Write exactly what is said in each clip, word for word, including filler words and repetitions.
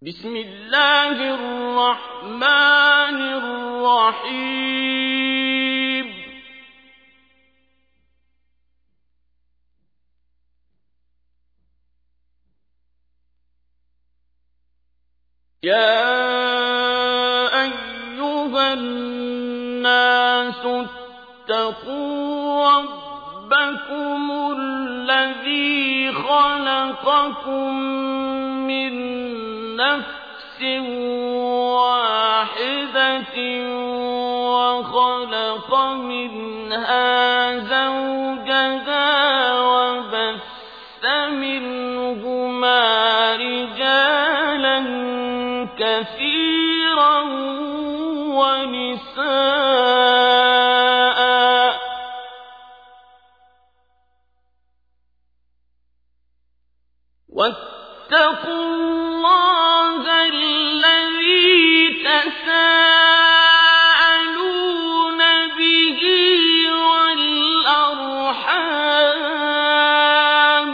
بسم الله الرحمن الرحيم يا أيها الناس اتقوا ربكم الذي خلقكم من نفس واحدة وخلق منها زوجها وبث منهما رجالا كثيرا ونساء واتقوا الله الذي تساءلون به والأرحام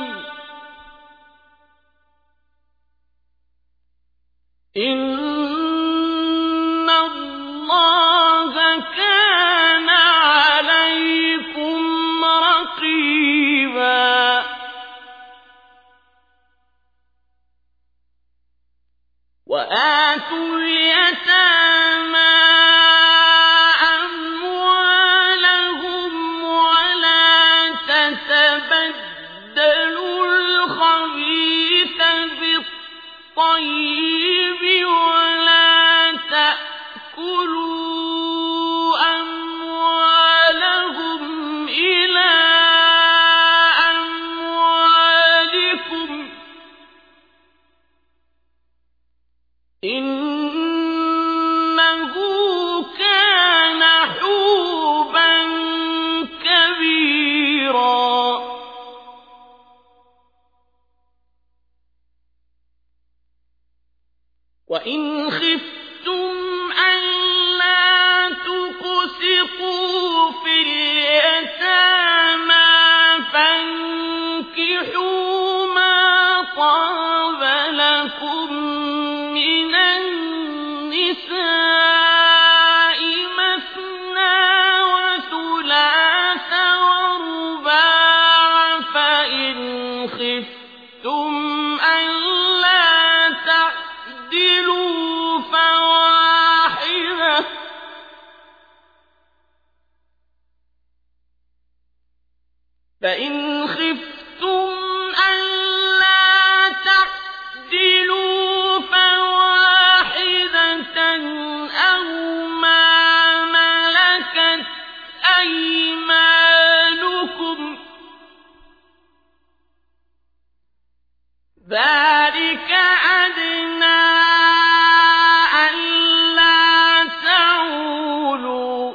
إن الله كان عليكم رقيبا وآتوا اليتامى أموالهم ولا تتبدلوا الخبيث بالطيب ولا تأكلوا أموالهم إلى أموالكم إنه كان حوبا كبيرا وإن خفتم ألا تقسطوا في اليتامى فانكحوا ما طاب لكم من النساء مثنى وثلاث ورباع فإن خفتم ألا تعدلوا فواحدة فإن خفتم ألا تعدلوا فواحدة أو ما ملكت أيمانكم ذلك أدنى ألا تعولوا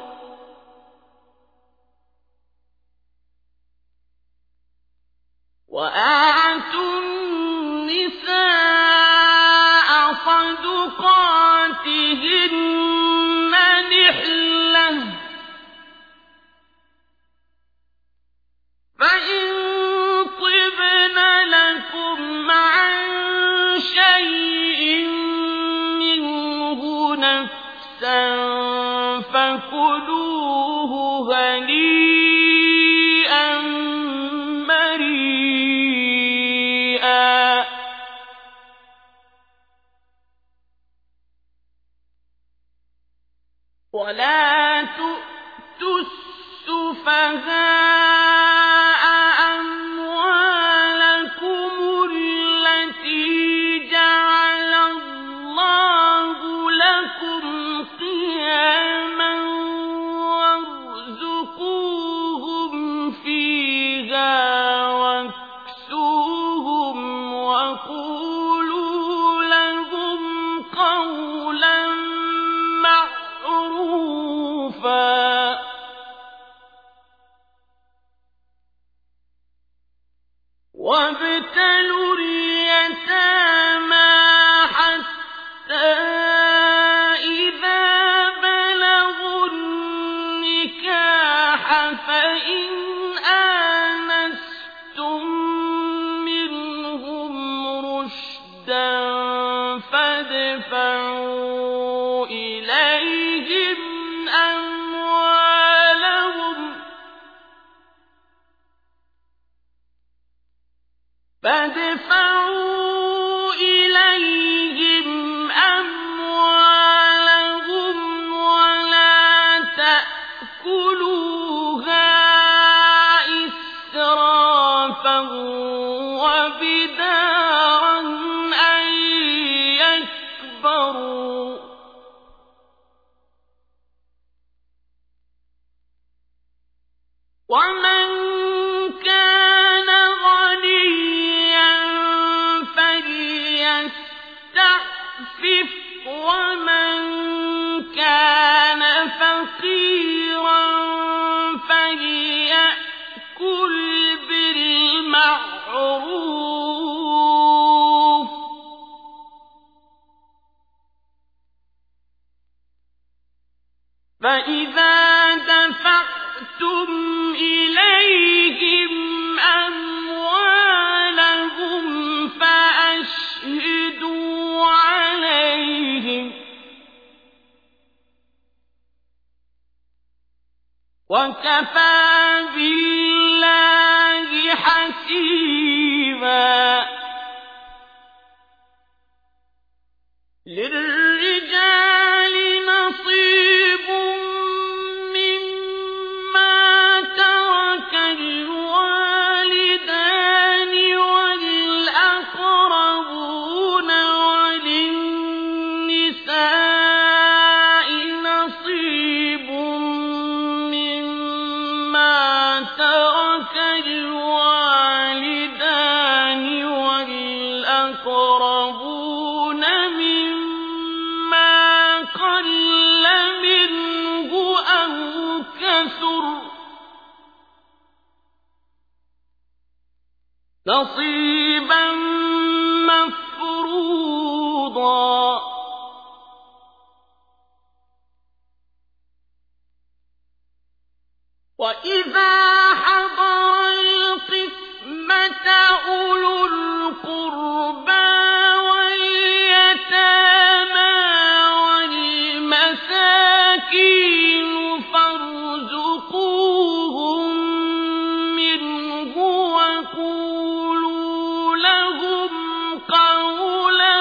وآتوا النساء صدقاتهن نحلة فإن طبن لكم عن شيء منه نفسا فكلوه هنيئا مريئا ولا تؤتوا السفهاء أموالكم التي جعل الله لكم قياما وارزقوهم فيها واكسوهم وقولوا لهم قولا معروفا فادفعوا إليهم أموالهم فادفعوا إليهم أموالهم ولا تأكلوها إسرافا وبدارا أن يكبروا ومن كان غنيا فليستعفف ومن كان فقيرا فليأكل بالمعروف فإذا دفعتم إليهم أموالهم فأشهدوا عليهم وكفى بالله حسيبا للرجال نصيب مما ترك الوالدان والأقربون وللنساء نصيب مما ترك الوالدان والأقربون مما قل منه أو كثر نصيبا مفروضا وإذا حضر القسمة أولو القربى واليتامى والمساكين فارزقوهم منه وقولوا لهم قولا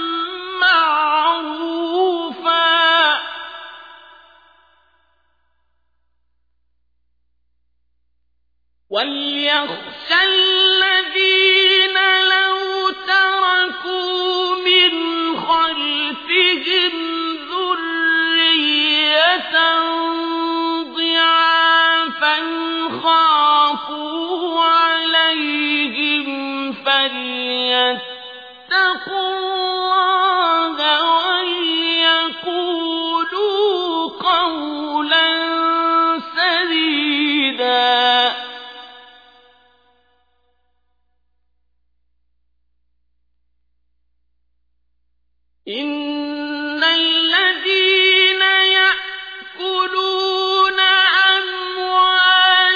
معروفا وليخشى الذين لو تركوا من خلفهم ذرية ضعافا خافوا عليهم فليتقوا الله وليقولوا قولا سديدا إن الذين يأكلون أموال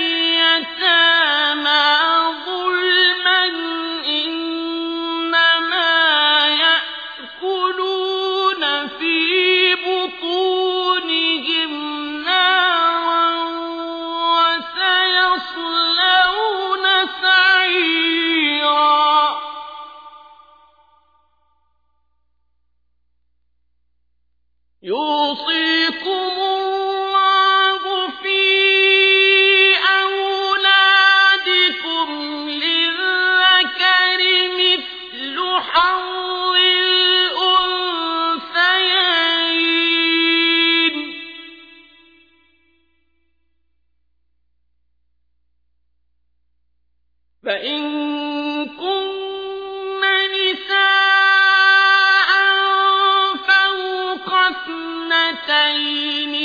اليتامى ظلما إنما يأكلون في بطونهم نارا وسيصلون سعيرا يوصيكم الله في أولادكم للذكر مثل حظ الأنثيين فإن كن نساء فوق اثنتين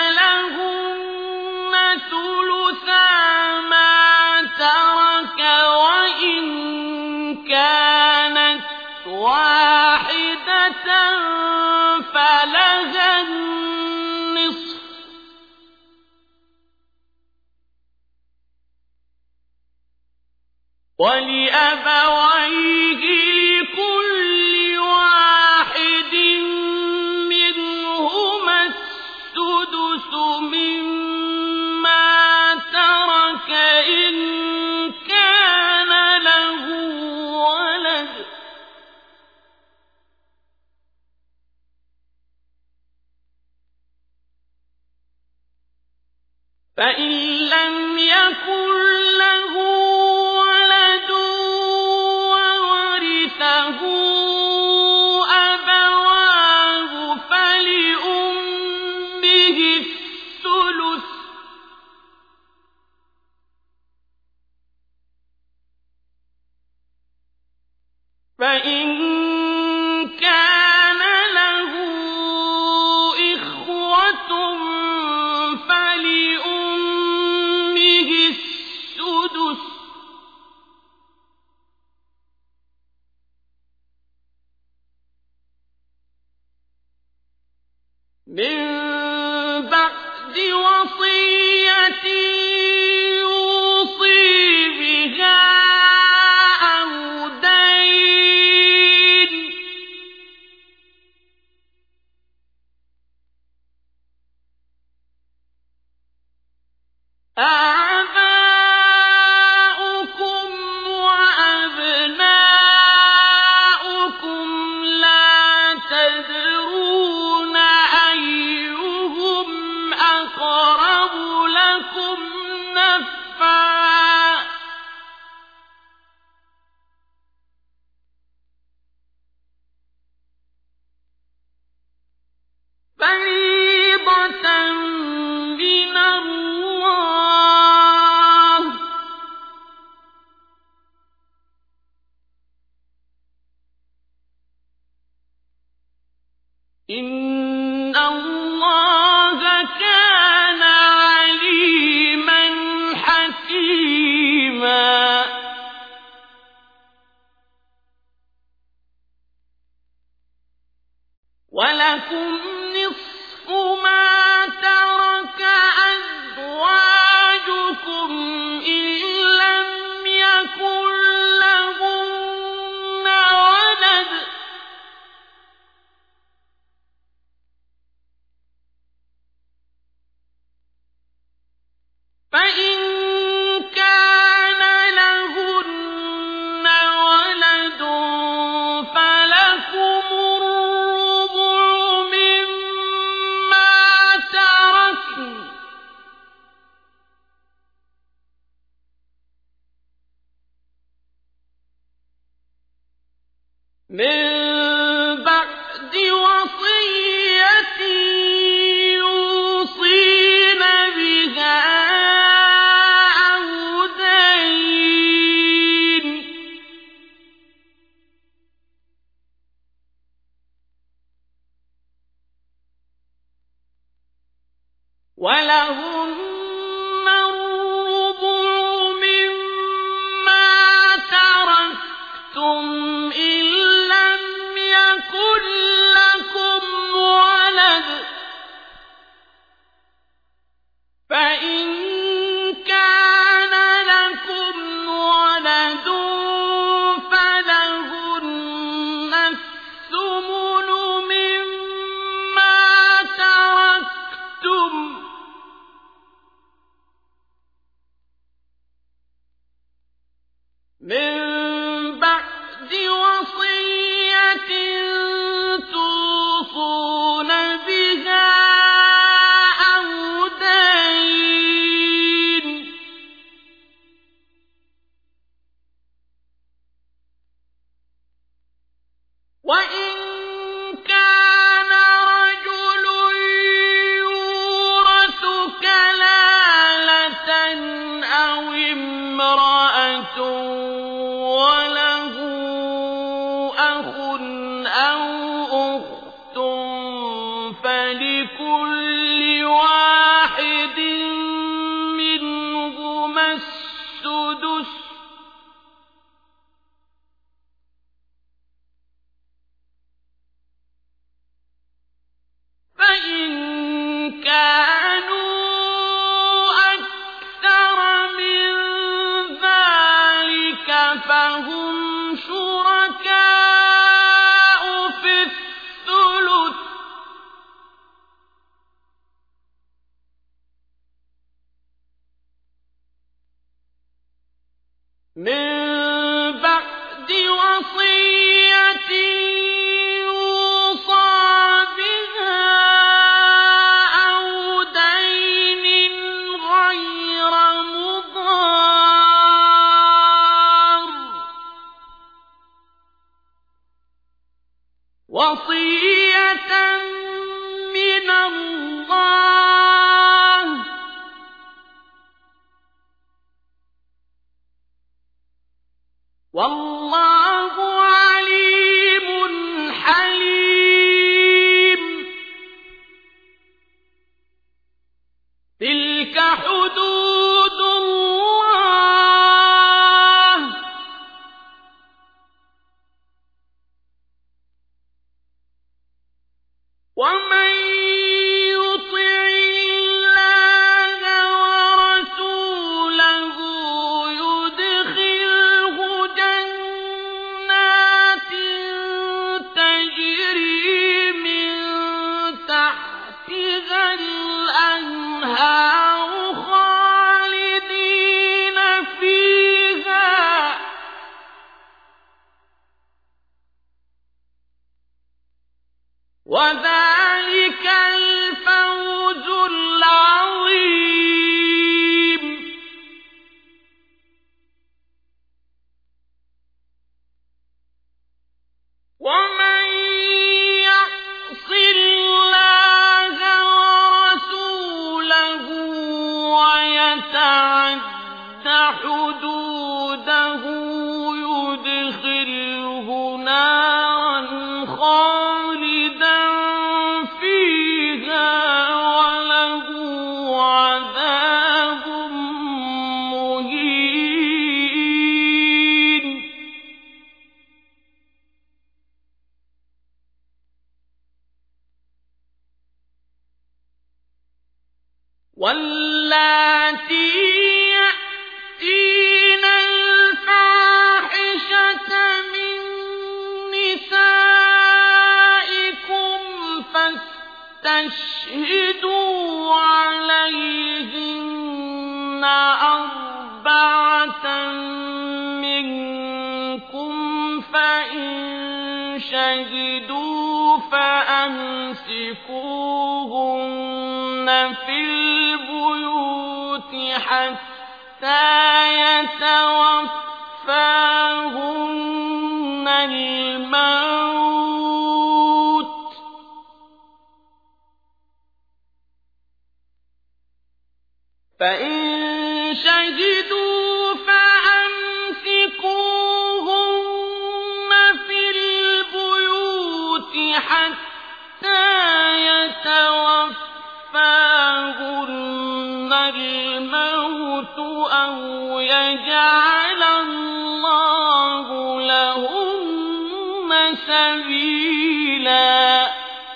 فلهن ثلثا ما ترك وإن كانت واحدة فلها النصف ولأبويه لكل واحد فإن لم يكن له ولد وورثه أبواه فلأمه الثلث فإن كان له إخوة فلأمه السدس من بعد وصية يوصي بها أو دين آباؤكم وأبناؤكم لا تدرون أيهم أقرب لكم نفعا فريضة من الله إن الله كان عليما حكيما ولكم نصف ما ترك أزواجكم إن لم يكن لهن ولد فإن كان لهن ولد فلكم الربع مما تركن من بعد وصية يوصين بها أو دين ولهن الربع مما تركتم إن لم يكن لكم ولد فإن كان لكم ولد فلهن الثمن مما تركتم من بعد وصية توصون بها أو دين وإن كان رجل يورث كلالة أو امرأة وله أخ أو أخت فلكل واحد منهما السدس فإن كانوا أكثر من ذلك وصية من الله والله عليم حليم تلك حدود الله ومن يطع الله ورسوله يدخله جنات تجري من تحتها الأنهار خالدين فيها وذلك الفوز العظيم ومن يعص الله ورسوله ويتعد حدوده يدخله نارا خالدا فيها وله عذاب مهين واللاتي يأتين الفاحشة من نسائكم فاستشهدوا عليهن أربعة منكم فإن شهدوا فأمسكوهن في البيوت حتى يتوفاهن الموت فإن شهدوا فأمسكوهن في البيوت حتى يتوفاهن الموت أو يجعل الله لهن سبيلا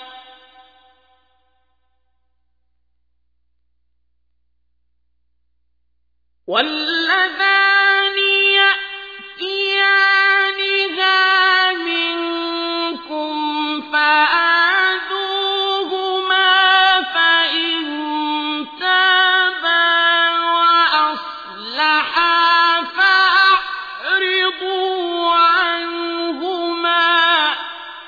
واللذان يأتيانها منكم فآذوهما فإن تابا وأصلحا فأعرضوا عنهما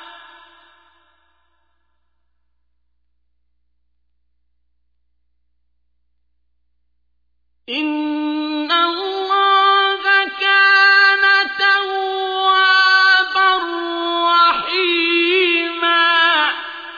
إن الله كان توابا رحيما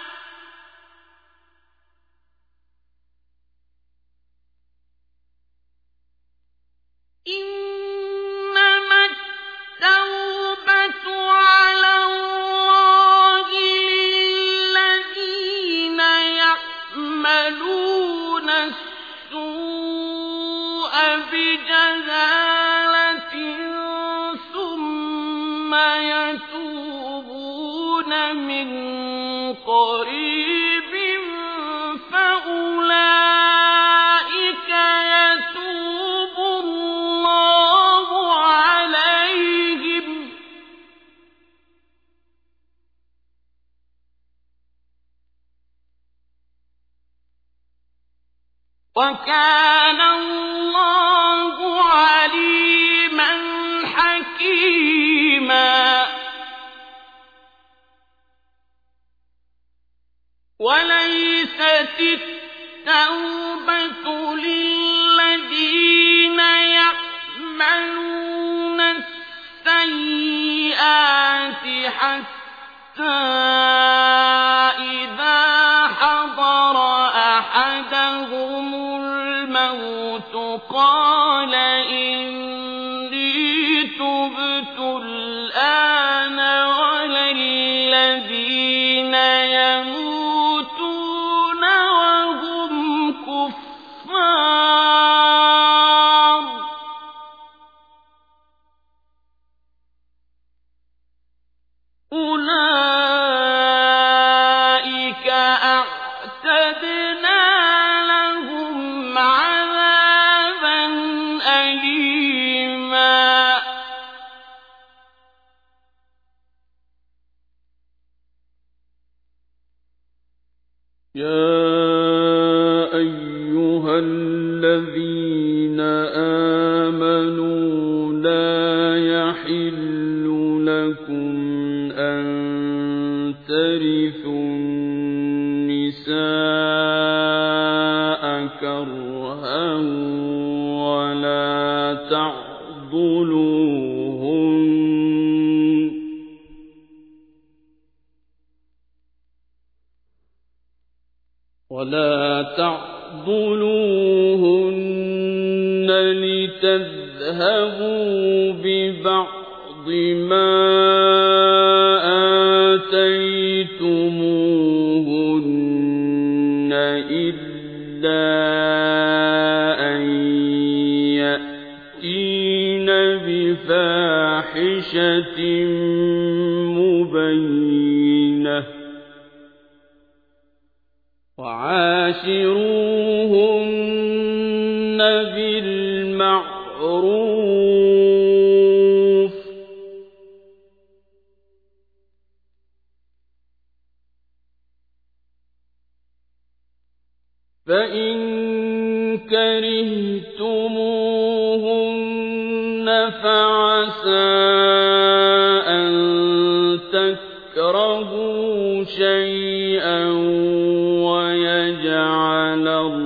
إنما التوبة على الله للذين يعملون السوء بجهالة ثم يتوبون من قريب فأولئك يتوب الله عليهم وكان الله عليما حكيما وليست التوبة للذين يعملون السيئات حتى قال إني تبت الآن ولا الذين يموتون وهم كفار أولئك أعتدنا لهم عذابا أليما يا أيها الذين آمنوا لا يحل لكم أن ترثوا النساء كرها ولا تعضلوهن ولا تعضلوهن لتذهبوا ببعض ما آتيتموهن إلا أن يأتين بفاحشة مبينة وعاشروهن بالمعروف فإن كرهتموهن فعسى أن تكرهوا شيئا ويجعل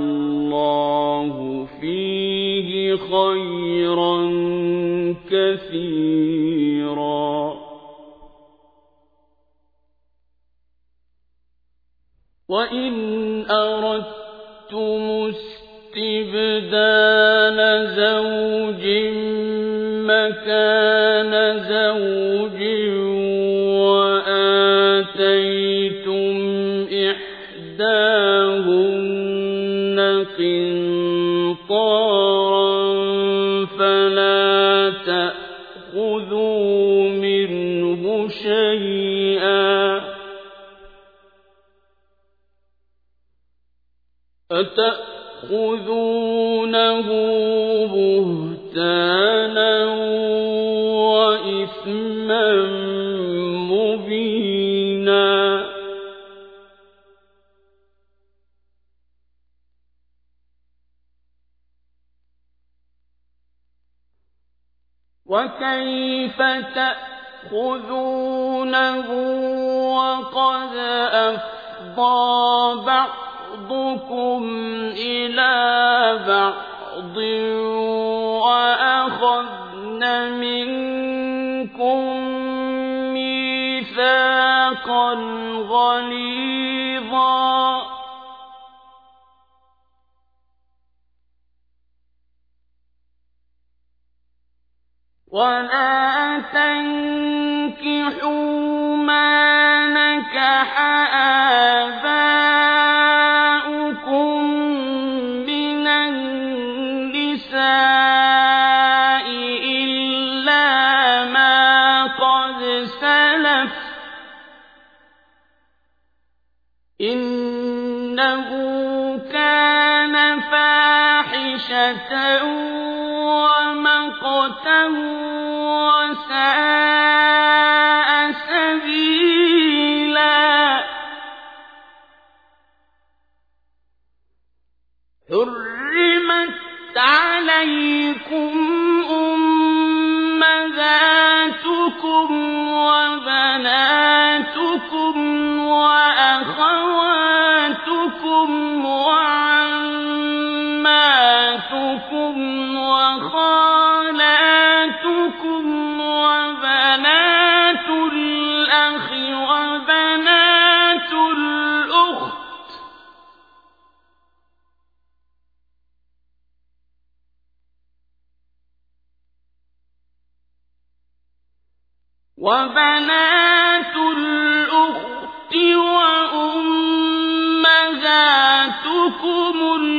الله فيه خيرا كثيرا وإن أردتم استبدال زوج مكان زوج وآتيتم إحداهن قنطارا فلا تأخذوا منه شيئا أتأخذونه بهتانا وإثما مبينا وكيف تأخذونه وقد أفضى بعضكم إلى بعض وأخذن منكم ميثاقا غليظا ولا تنكحوا ما نكح آباؤكم من النساء إلا ما قد سلف إنه كان فاحشة ومقتا وساء سبيلا حرمت عليكم أمهاتكم وبناتكم وأخواتكم وعماتكم وخالاتكم وبنات الأخ وبنات الأخت وبنات الأخت وأمهاتكم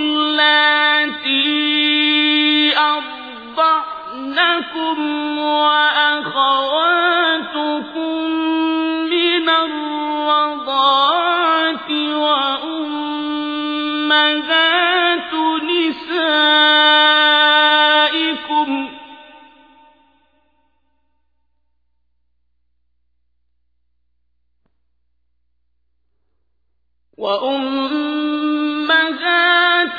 اللاتي أرضعنكم وأخواتكم من الرضاعة وأمهات نسائكم وأمهات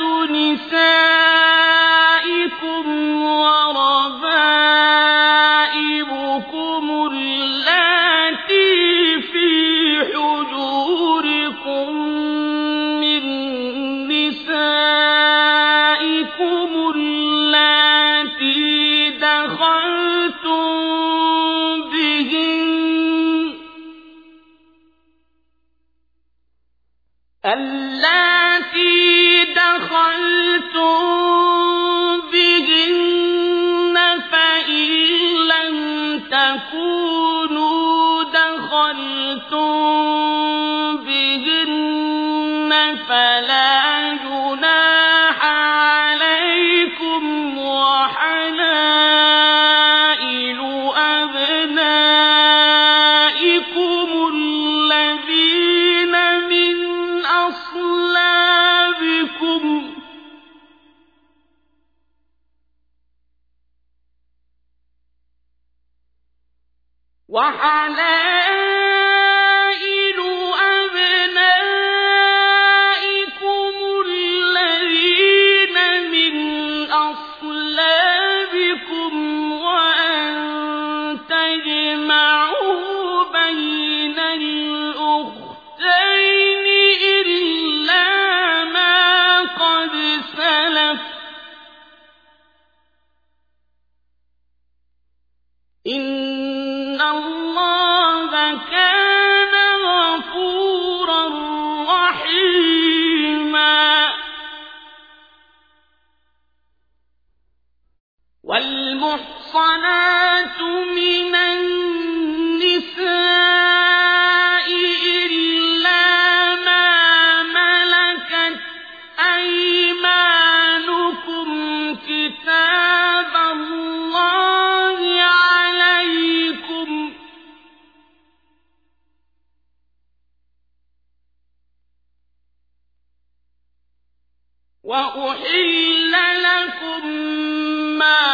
نسائكم وربائبكم اللاتي في حجوركم من نسائكم اللاتي دخلتم اللاتي دخلتم بهن فإن لم تكونوا دخلتم بهن فلا جناح عليكم وحلائل أبنائكم الذين من أصلابكم وحلائل أبنائكم الذين من أصلابكم وأن تجمعوا بين الأختين إلا ما قد سلف إن الله كان غفورا رحيما والمحصنات من النساء إلا ما ملكت أيمانكم كتاب الله عليكم وأحل لكم ما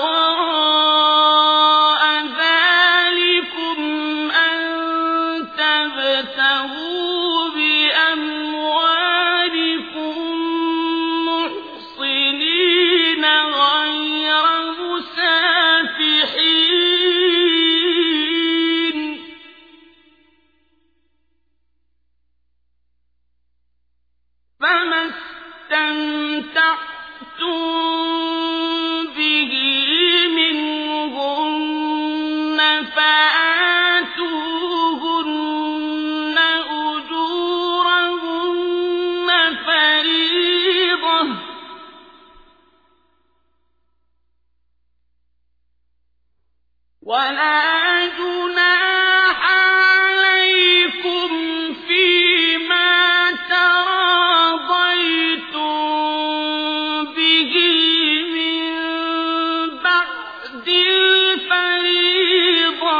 وراء ذلكم أن تبتغوا بأموالكم محصنين غير مسافحين فما استمتعتم به منهن فآتوهن أجورهن فريضة ولا جناح عليكم فيما تراضيتم به من بعد الفريضة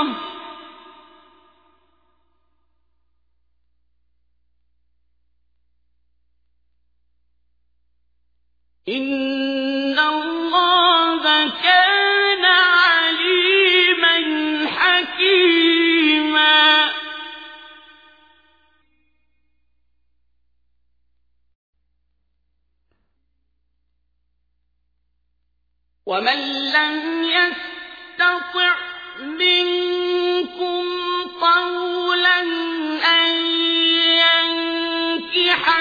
إن الله كان عليما حكيما ومن لم يستطع منكم طولا أن ينكح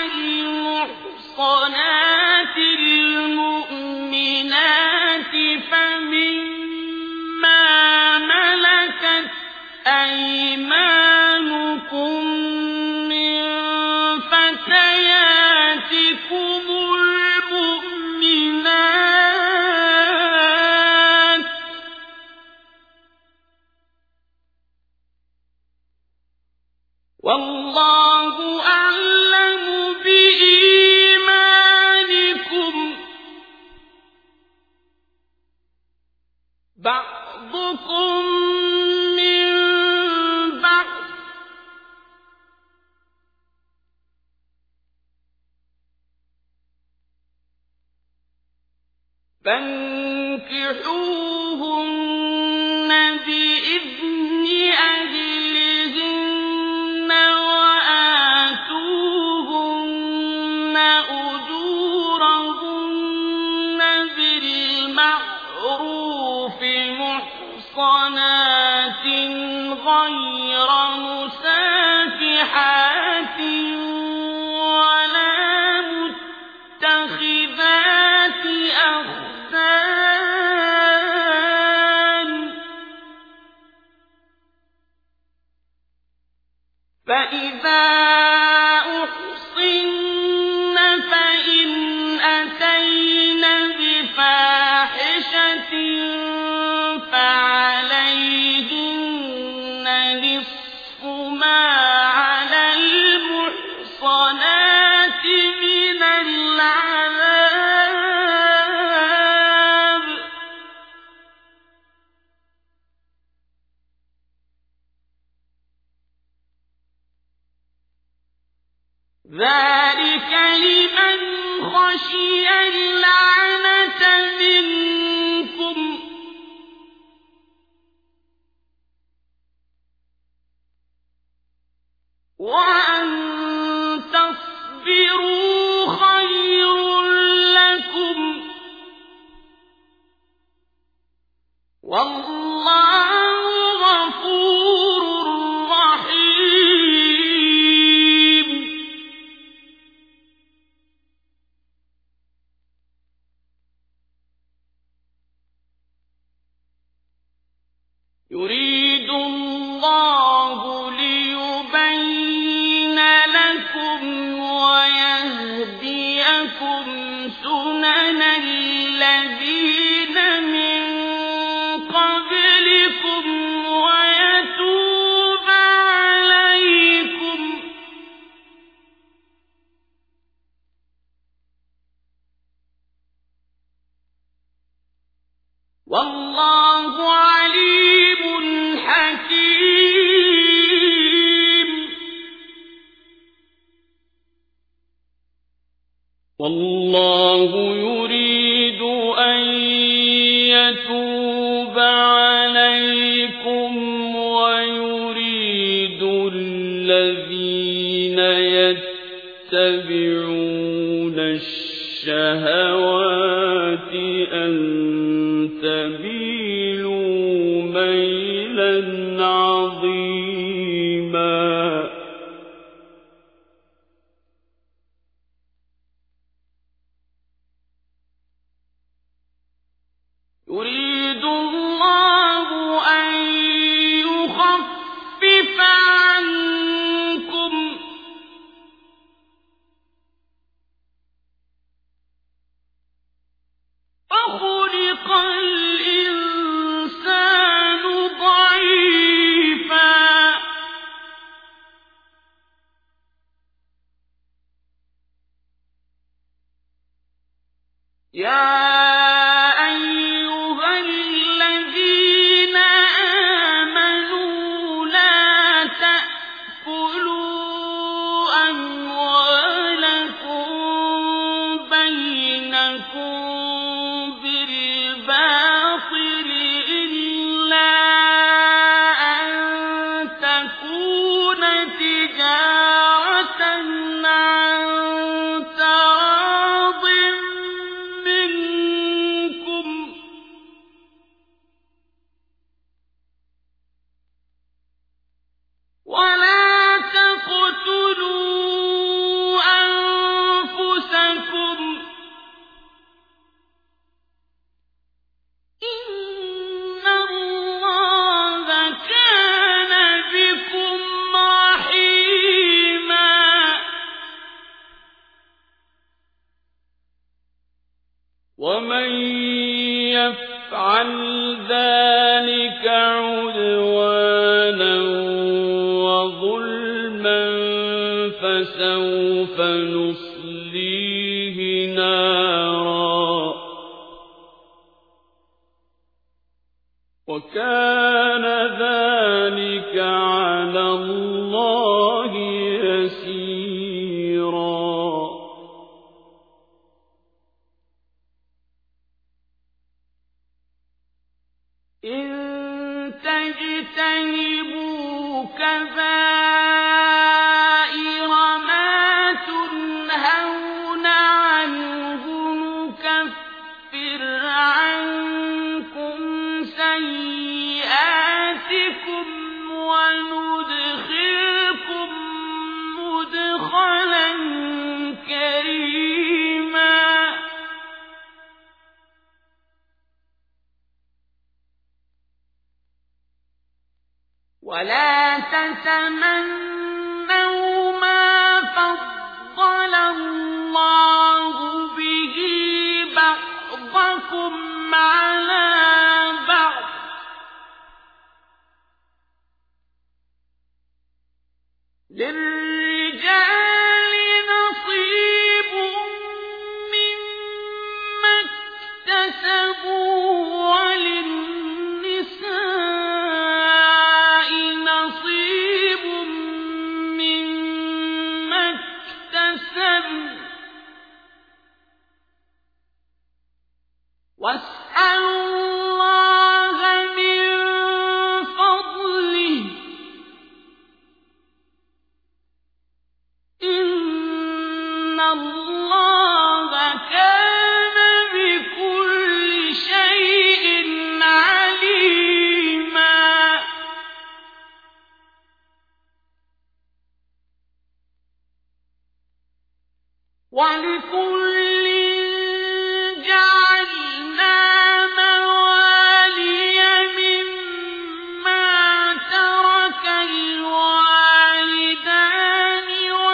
المحصنات المؤمنات فمما ملكت أيمانكم من فتياتكم المؤمنات أعلم بإيمانكم بعضكم من بعض فانكحوهن بإذن أهلهن وآتوهن أجورهن بالمعروف محصنات غير مسافحات ولا متخذات أخدان فإذا أحصن فإن أتين بفاحشة فعليهن نصف ما على المحصنات من العذاب ذلك لمن خشي اللعنة منكم وأن تصبروا خير لكم والله غفور رحيم يريد الله ليبين لكم ويهديكم سنن الذين من قبلكم ويتوب عليكم والله عليم حكيم والله يريد أن يتوب عليكم ويريد الذين يتبعون الشهوات أن تميلوا ميلا عظيما يريد الله أن يخفف عنكم وخلق الإنسان ضعيفا يا أيها الذين آمنوا لا تأكلوا أموالكم بينكم بالباطل إلا أن تكون تجارة عن تراض منكم ولا تقتلوا أنفسكم إن الله كان بكم رحيما ومن يفعل ذلك عدوانا وظلما فسوف نصليه نارا وكان ذلك على الله يسيرا إن تجتنبوا كبائر ما تنهون عنه نكفر عنكم سيئاتكم وندخلكم مدخلا كريما ولا تتمنوا ما فضل الله به بعضكم على بعض للرجال نصيب مما اكتسبوا وللنساء نصيب مما اكتسبن واسألوا الله من فضله إن الله كان بكل شيء عليما ولكل جعلنا موالي مما ترك الوالدان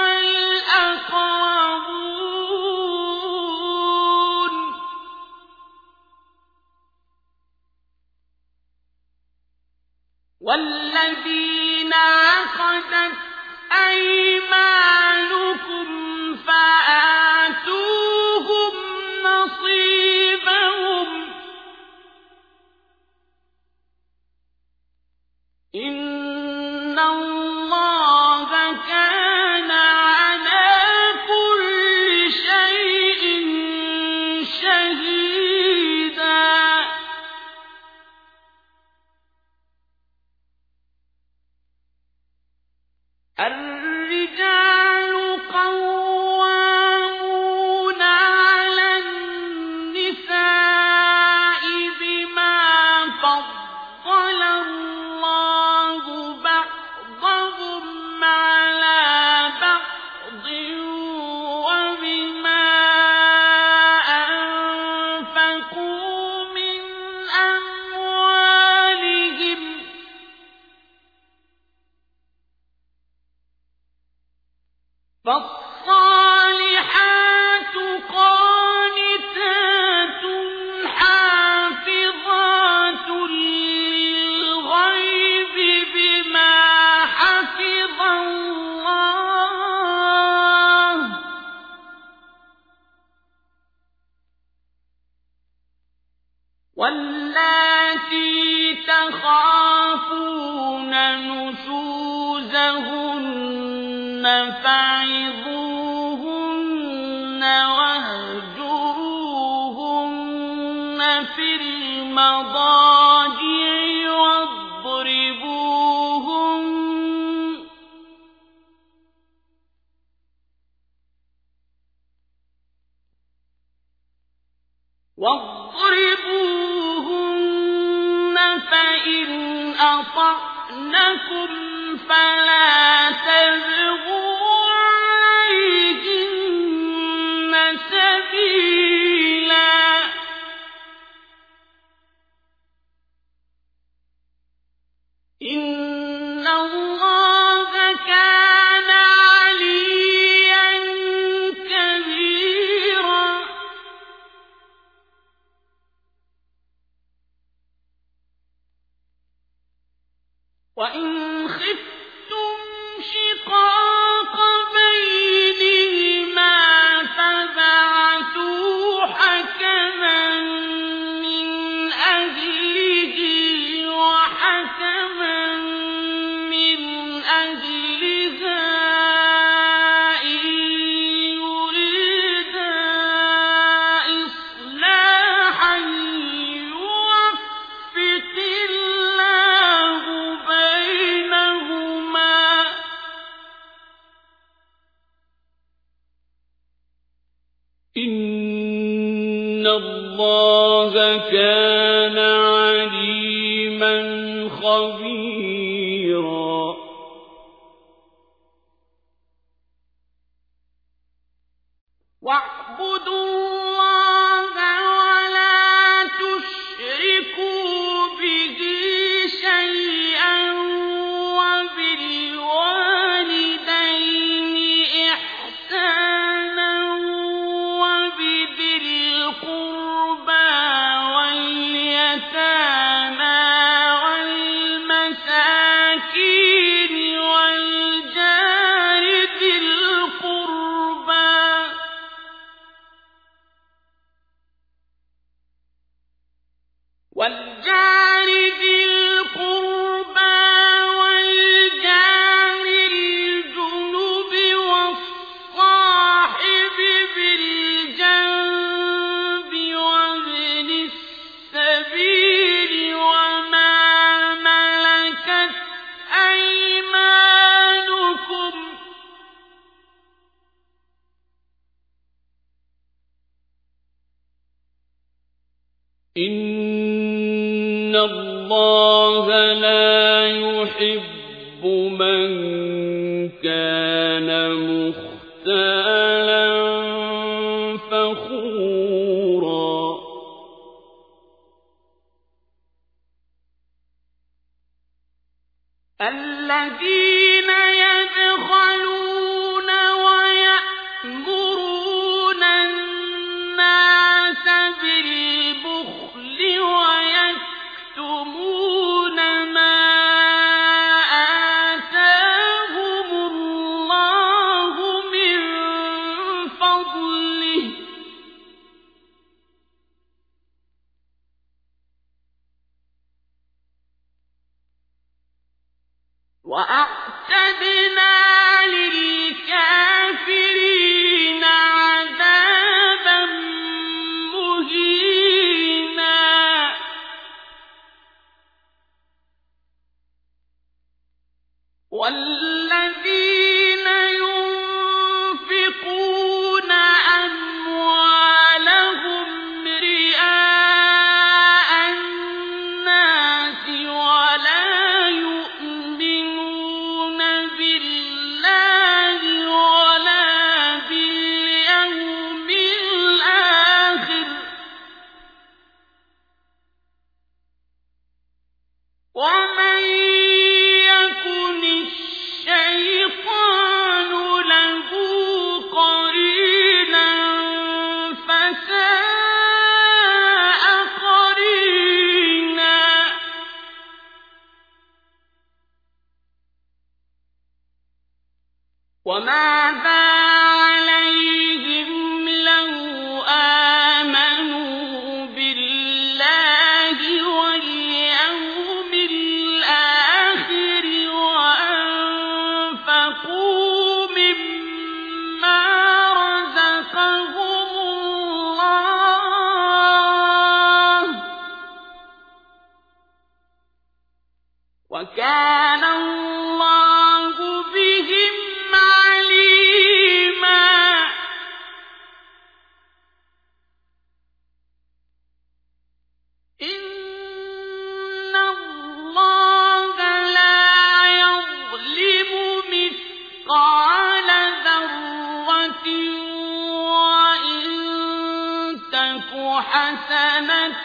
والأقربون والذين عقدت أيمانكم فآتوهم نصيبهم إن الله كان على كل شيء شهيدا الرجال قوامون على النساء بما فضل الله بعضهم على بعض وبما أنفقوا من أموالهم فالصالحات قانتات حافظات للغيب بما حفظ الله واللاتي تخافون نشوزهن فعظوهن واهجروهن في المضاجع واضربوهن واضربوهن فإن أطعنكم فلا تبغوا عليهن سبيلا إن الله كان عليا كبيرا وإن خفتم شقاق إن الله كان عليما خبيرا واعبدوا الله ولا تشركوا به شيئا وبالوالدين إحسانا وبذي القربى واليتامى والمساكين والجار ذي القربى والجار ذي القربى والجار الجنب والصاحب بالجنب وابن السبيل وما ملكت أيمانكم إن الله لا يحب من كان مختالا فخورا الذين يبخلون ويأمرون الناس بالبخل ويكتمون ما آتاهم الله من فضله وأعتدنا للكافرين عذابا مهينا والذين ينفقون أموالهم رئاء الناس ولا يؤمنون بالله ولا باليوم الآخر ومن يكن الشيطان له قرينا فساء قرينا وماذا عليهم لو آمنوا بالله واليوم الآخر وأنفقوا مما رزقهم الله وكان الله بهم عليما إن الله لا يظلم مثقال ذرة وإن تك حسنة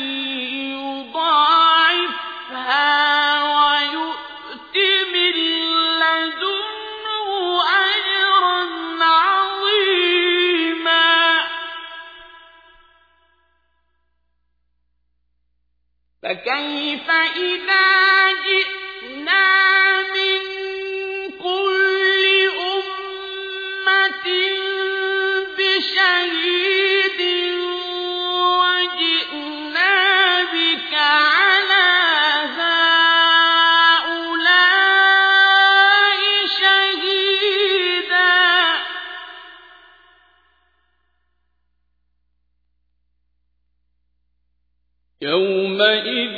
يضاعفها ويؤت من لدنه أجرا عظيما فكيف إذا جئنا من كل أمة بشهيد وجئنا بك على هؤلاء شهيدا يومئذ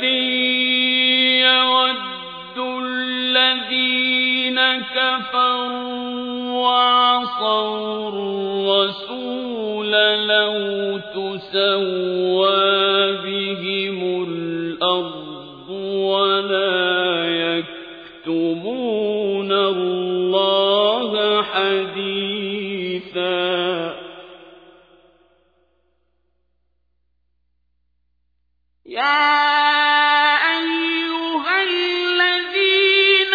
يود الذين كفروا عَصَوْا الرَّسُولَ لَوْ تُسَوَّىٰ بِهِمُ الْأَرْضُ وَلَا يَكْتُمُونَ اللَّهَ حَدِيثًا. يَا أَيُّهَا الَّذِينَ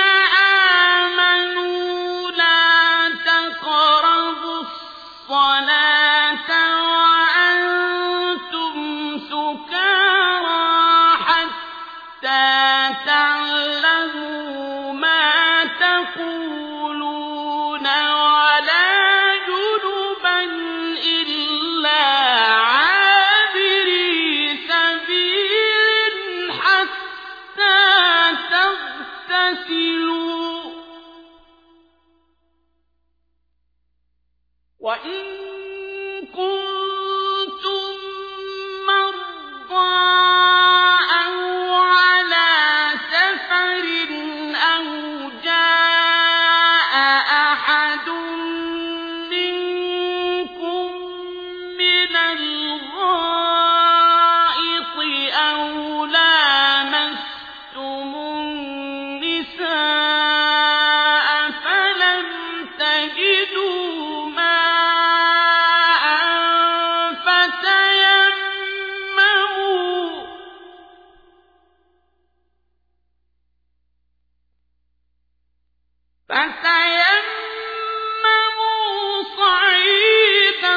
آمَنُوا لَا تَقْرَبُوا الصَّلَاةَ وَأَنتُمْ سُكَارَىٰ حَتَّىٰ تَعْلَمُوا مَا تَقُولُونَ وَلَا جُنُبًا إِلَّا عَابِرِي سَبِيلٍ حَتَّىٰ تَغْتَسِلُوا ۚ وَإِن كُنتُم مَّرْضَىٰ أَوْ عَلَىٰ سَفَرٍ أَوْ جَاءَ أَحَدٌ مِّنكُم مِّنَ الْغَائِطِ أَوْ لَامَسْتُمُ النِّسَاءَ فَلَمْ تَجِدُوا مَاءً فتيمموا فتيمموا صعيدا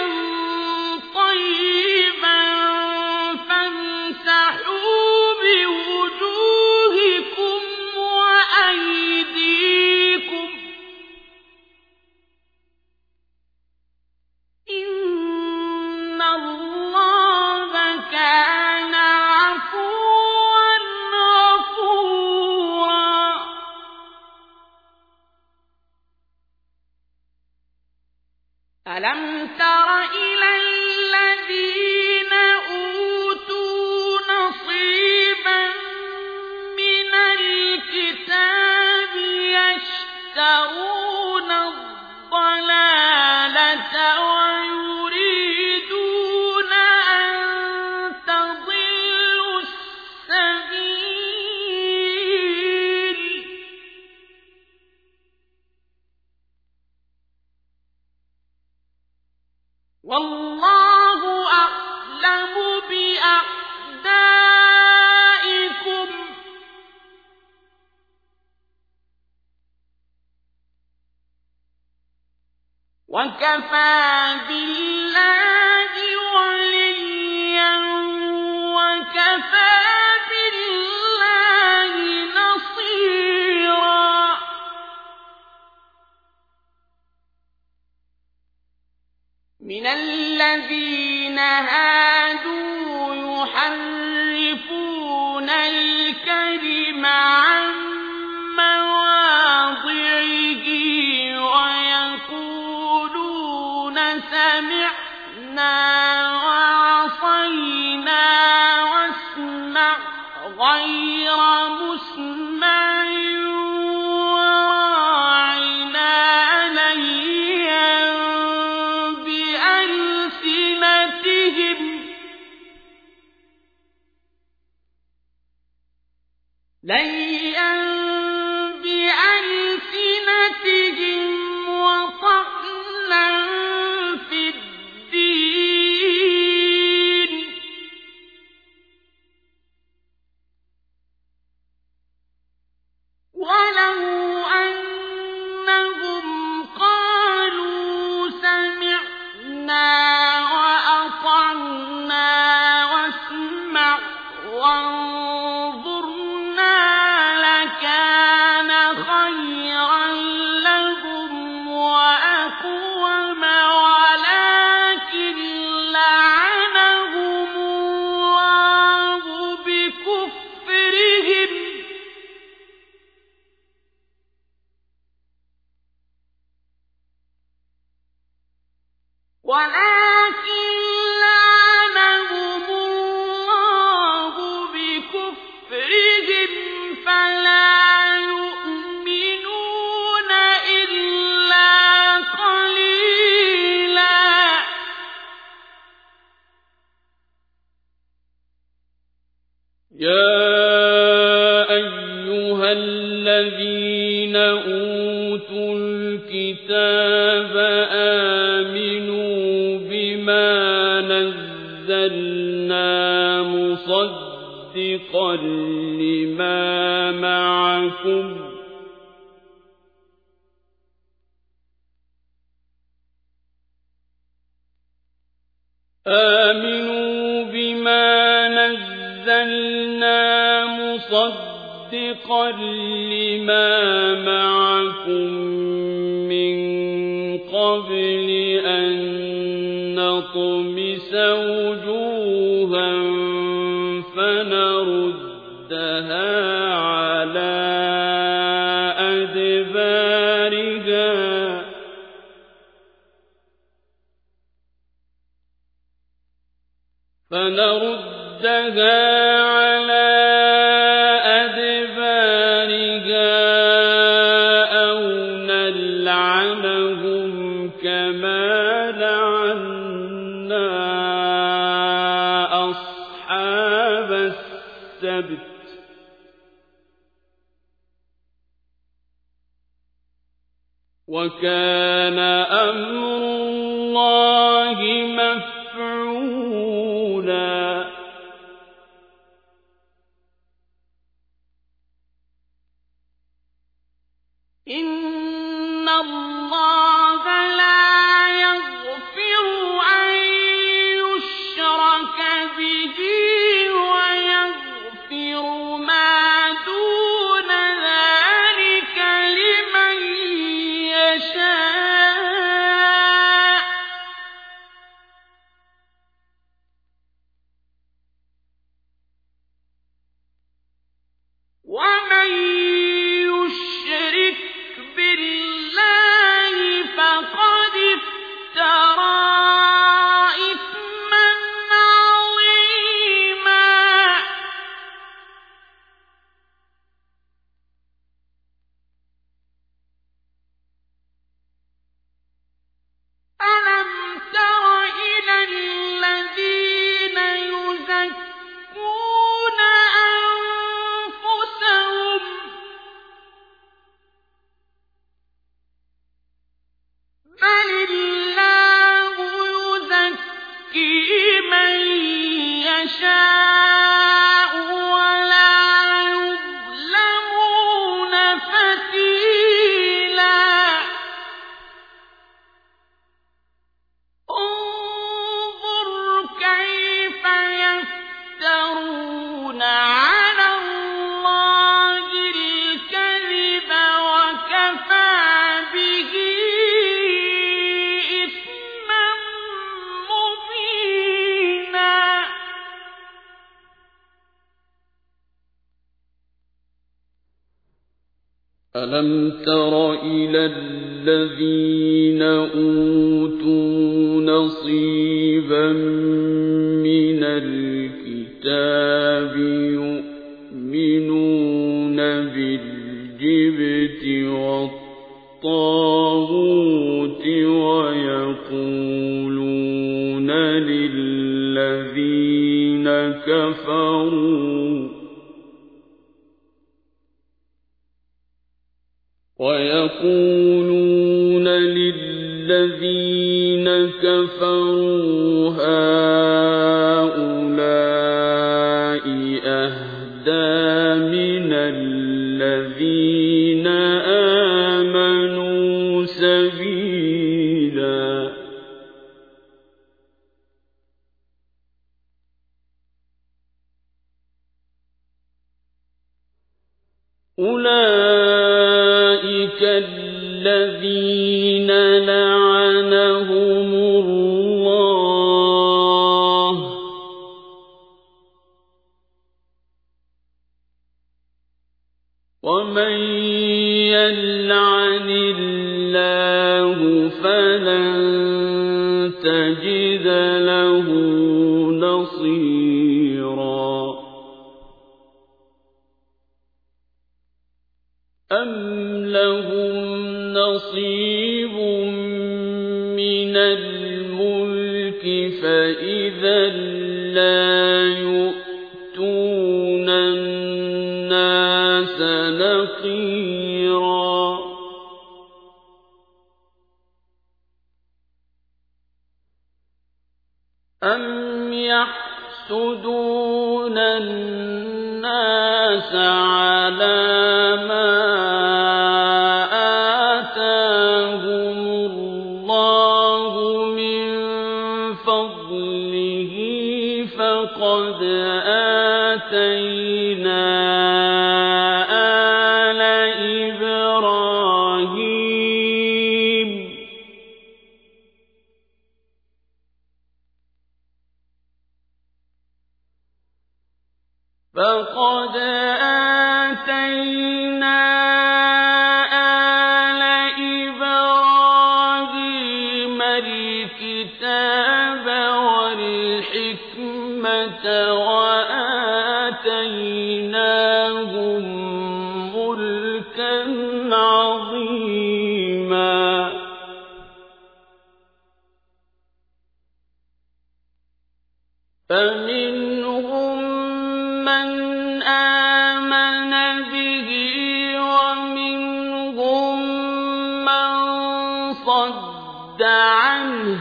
طيبا فامسحوا بوجوهكم وأيديكم ۗ إِنَّ اللَّهَ كَانَ عَفُوًّا غَفُورًا. أَلَمْ تَرَ إِلَى الَّذِينَ أُوتُوا نَصِيبًا مِّنَ الْكِتَابِ يَشْتَرُونَ الضَّلَالَةَ وَيُرِيدُونَ أَن تَضِلُّوا السَّبِيلَ ۗ وَاللَّهُ أَعْلَمُ بِأَعْدَائِكُمْ ۚ وَكَفَىٰ بِاللَّهِ وَلِيًّا وَكَفَىٰ بِاللَّهِ نَصِيرًا. مِنَ الَّذِينَ هَادُوا يُحَرِّفُونَ الْكَلِمَ عَن مَّوَاضِعِهِ وَيَقُولُونَ سَمِعْنَا وَعَصَيْنَا وَاسْمَعْ غَيْرَ مُسْمَعٍ وَرَاعِنَا لَيًّا بِأَلْسِنَتِهِمْ لَيًّا بِأَلْسِنَتِهِمْ وَطَعْنًا فِي الدِّينِ ۚ وَلَوْ أَنَّهُمْ قَالُوا سَمِعْنَا وَأَطَعْنَا وَاسْمَعْ وَانظُرْنَا لَكَانَ خَيْرًا لَّهُمْ وَأَقْوَمَ، وَلَٰكِن لَّعَنَهُمُ اللَّهُ بِكُفْرِهِمْ ۖ وَلَٰكِن لَّعَنَهُمُ اللَّهُ بِكُفْرِهِمْ فَلَا يُؤْمِنُونَ إِلَّا قَلِيلًا. يَا أَيُّهَا الَّذِينَ أُوتُوا الْكِتَابَ آمِنُوا بِمَا نَزَّلْنَا مُصَدِّقًا لِمَا مَعَكُمْ آمنوا بما نزلنا مصدقا لما معكم من قبل أن نطمس وجوها فنردها على أدبارها فنردها على أدبارها أو نلعنهم كما لعنا أصحاب السبت وكان أمر الله مفعولا إن الله لا يغفر أن يشرك به ويغفر ما دون ذلك لمن يشاء ومن يشرك بالله فقد افترى إثما عظيما ألم تر إلى الذين يزكون أنفسهم بل الله يزكي من يشاء ولا يظلمون فتيلا انظر كيف يفترون على الله الكذب وكفى به إثما مبينا ألم تر إلى الذين أوتوا نصيبا من الكتاب يؤمنون بالجبت والطاغوت ويقولون للذين كفروا ويقولون للذين كفروا هؤلاء أهدى من الذين آمنوا سبيلا أولئك الذين لعنهم الله ومن يلعن الله فلن تجد له نصيرا أم لهم نصيب من الملك فإذا لا يؤتون نقيرا أم يحسدون الناس على ما آتاهم الله من فضله فقد آتينا آل إبراهيم فقد آتينا آل إبراهيم الكتاب والحكمة وآتيناهم ملكا عظيما فمنهم من آمن به ومنهم من صد عنه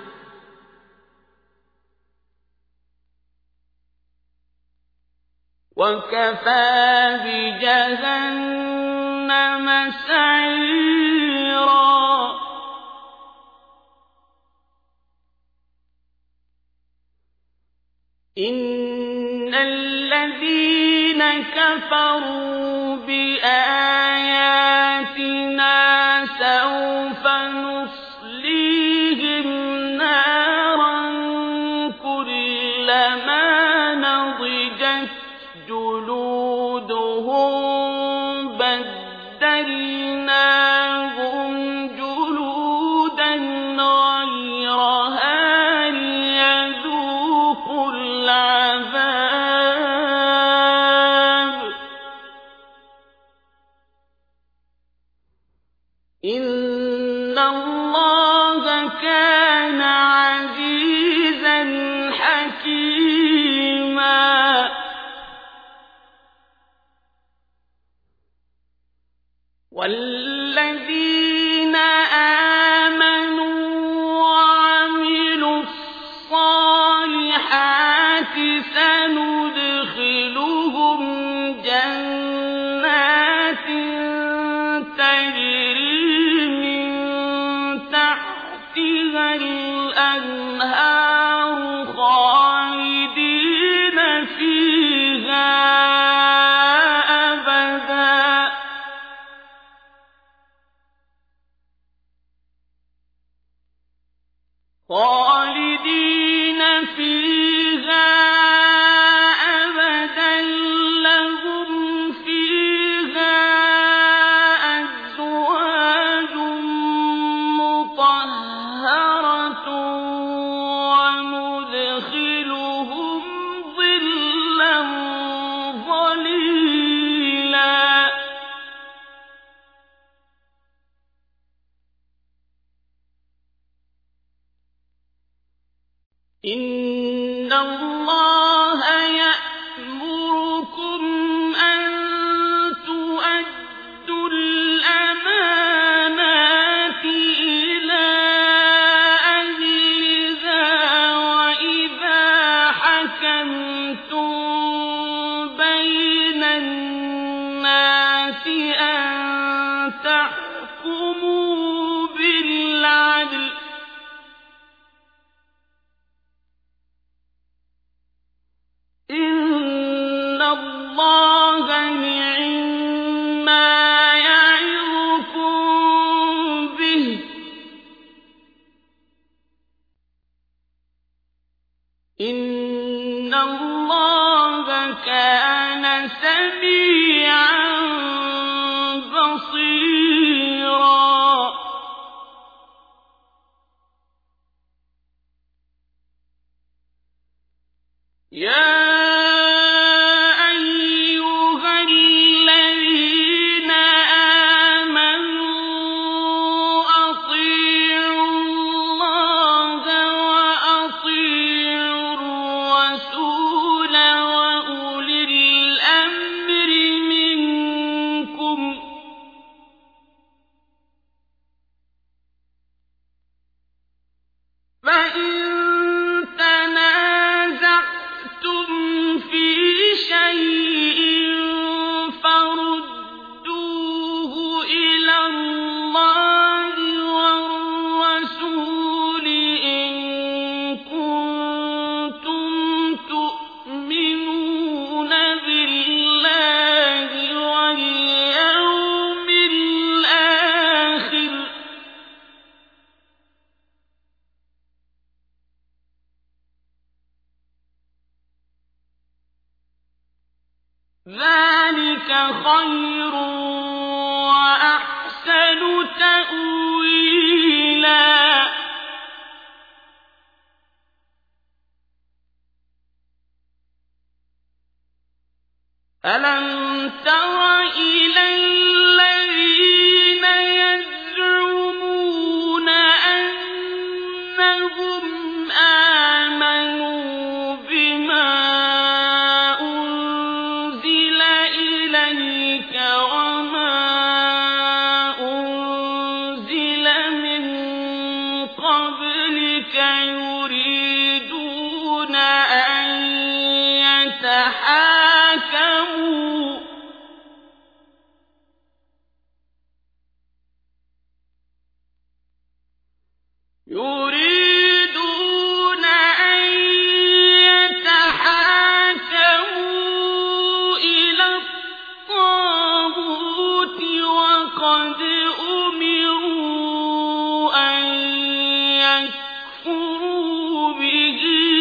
وكفى بجهنم سعيرا إن الذين كفروا بآياتنا سوف نصليهم نارا كلما نضجت جلودهم بدلناهم جلودا غيرها ليذوقوا العذاب إن الله كان عزيزا حكيما والذين آمنوا وعملوا الصالحات سندخلهم جنات تجري من تحتها الأنهار خالدين فيها أبدا خالدين فيها أبدا لهم فيها أزواج مطهرة وندخلهم ظلا ظليلا إن الله يأمركم أن تؤدوا الأمانات إلى أهلها وإذا حكمتم بين الناس أن تحكموا بالعدل إن الله نعما يعظكم به إن الله كان سميعا بصيرا يا ذلك خير وأحسن تأويلا ألم تر إلى الذين يزعمون أنهم آمنوا بما أنزل إليك وما أنزل من قبلك يريدون أن يتحاكموا يريدون أن يتحاكموا إلى الطاغوت وقد أمروا أن يكفروا به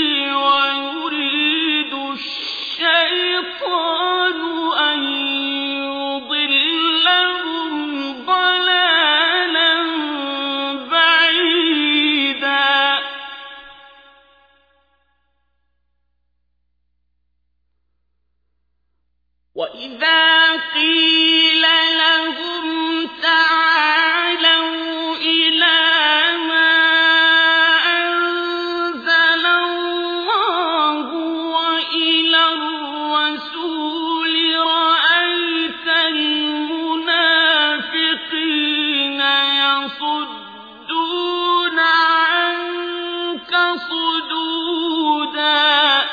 ويريد الشيطان أن يضلهم ضلالا بعيدا وإذا قيل لهم تعالوا إلى ما أنزل الله وإلى الرسول رأيت المنافقين يصدون عنك صدودا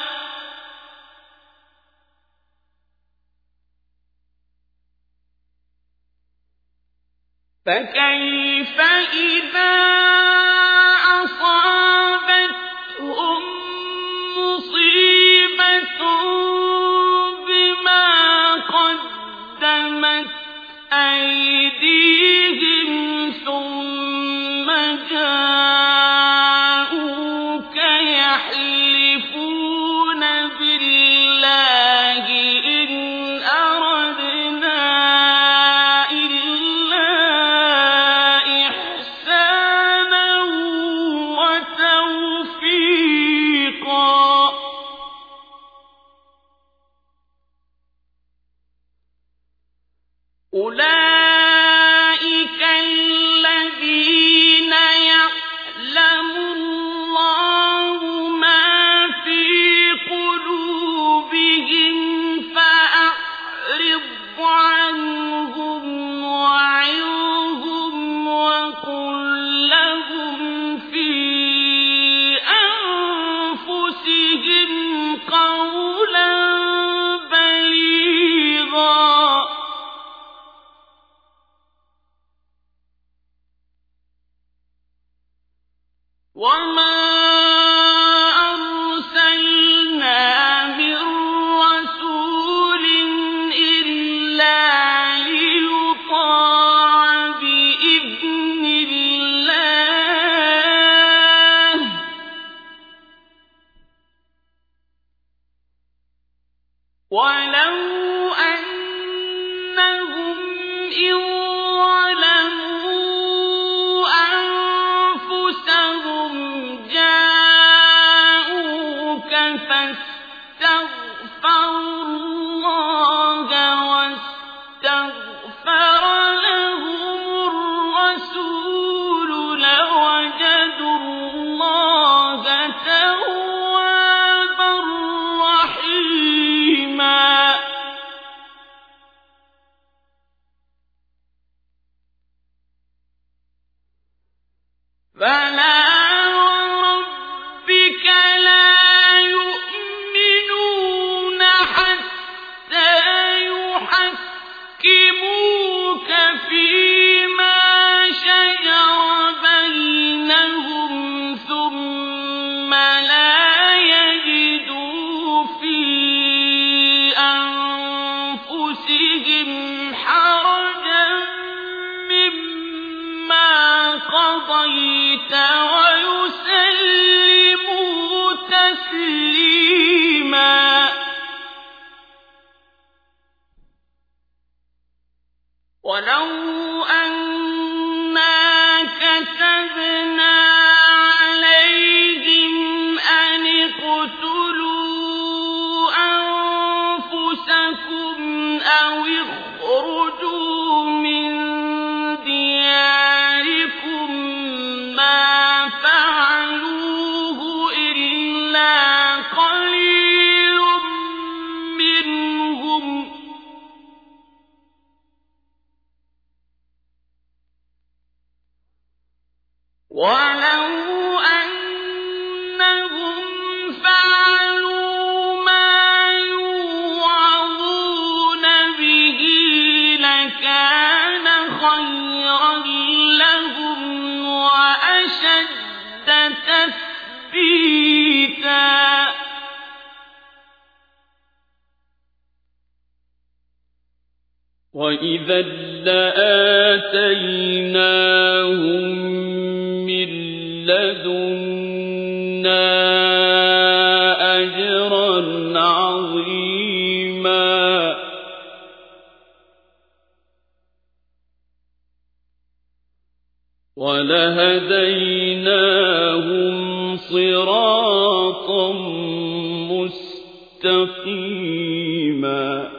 فكيف إذا أصابتهم مصيبة بما قدمت أيديهم ثم جاءوك يحلفون بالله إن أردنا إلا إحسانا وتوفيقا أولئك الذين يعلم الله ما في قلوبهم فأعرض عنهم وعظهم وقل لهم في أنفسهم قولا بليغا وما أرسلنا من رسول إلا ليطاع بإذن الله ولو أنهم إن ظلموا أنفسهم جاءوك فاستغفروا الله واستغفر لهم الرسول لوجدوا الله توابا رحيما فلا وربك لا يؤمنون حتى يحكموك فيما شجر بينهم ثم لا يجدوا في أنفسهم حرجا مما قضيت ويسلموا تسليما وإذا لآتيناهم من لدنا أجرا عظيما ولهديناهم صراطا مستقيما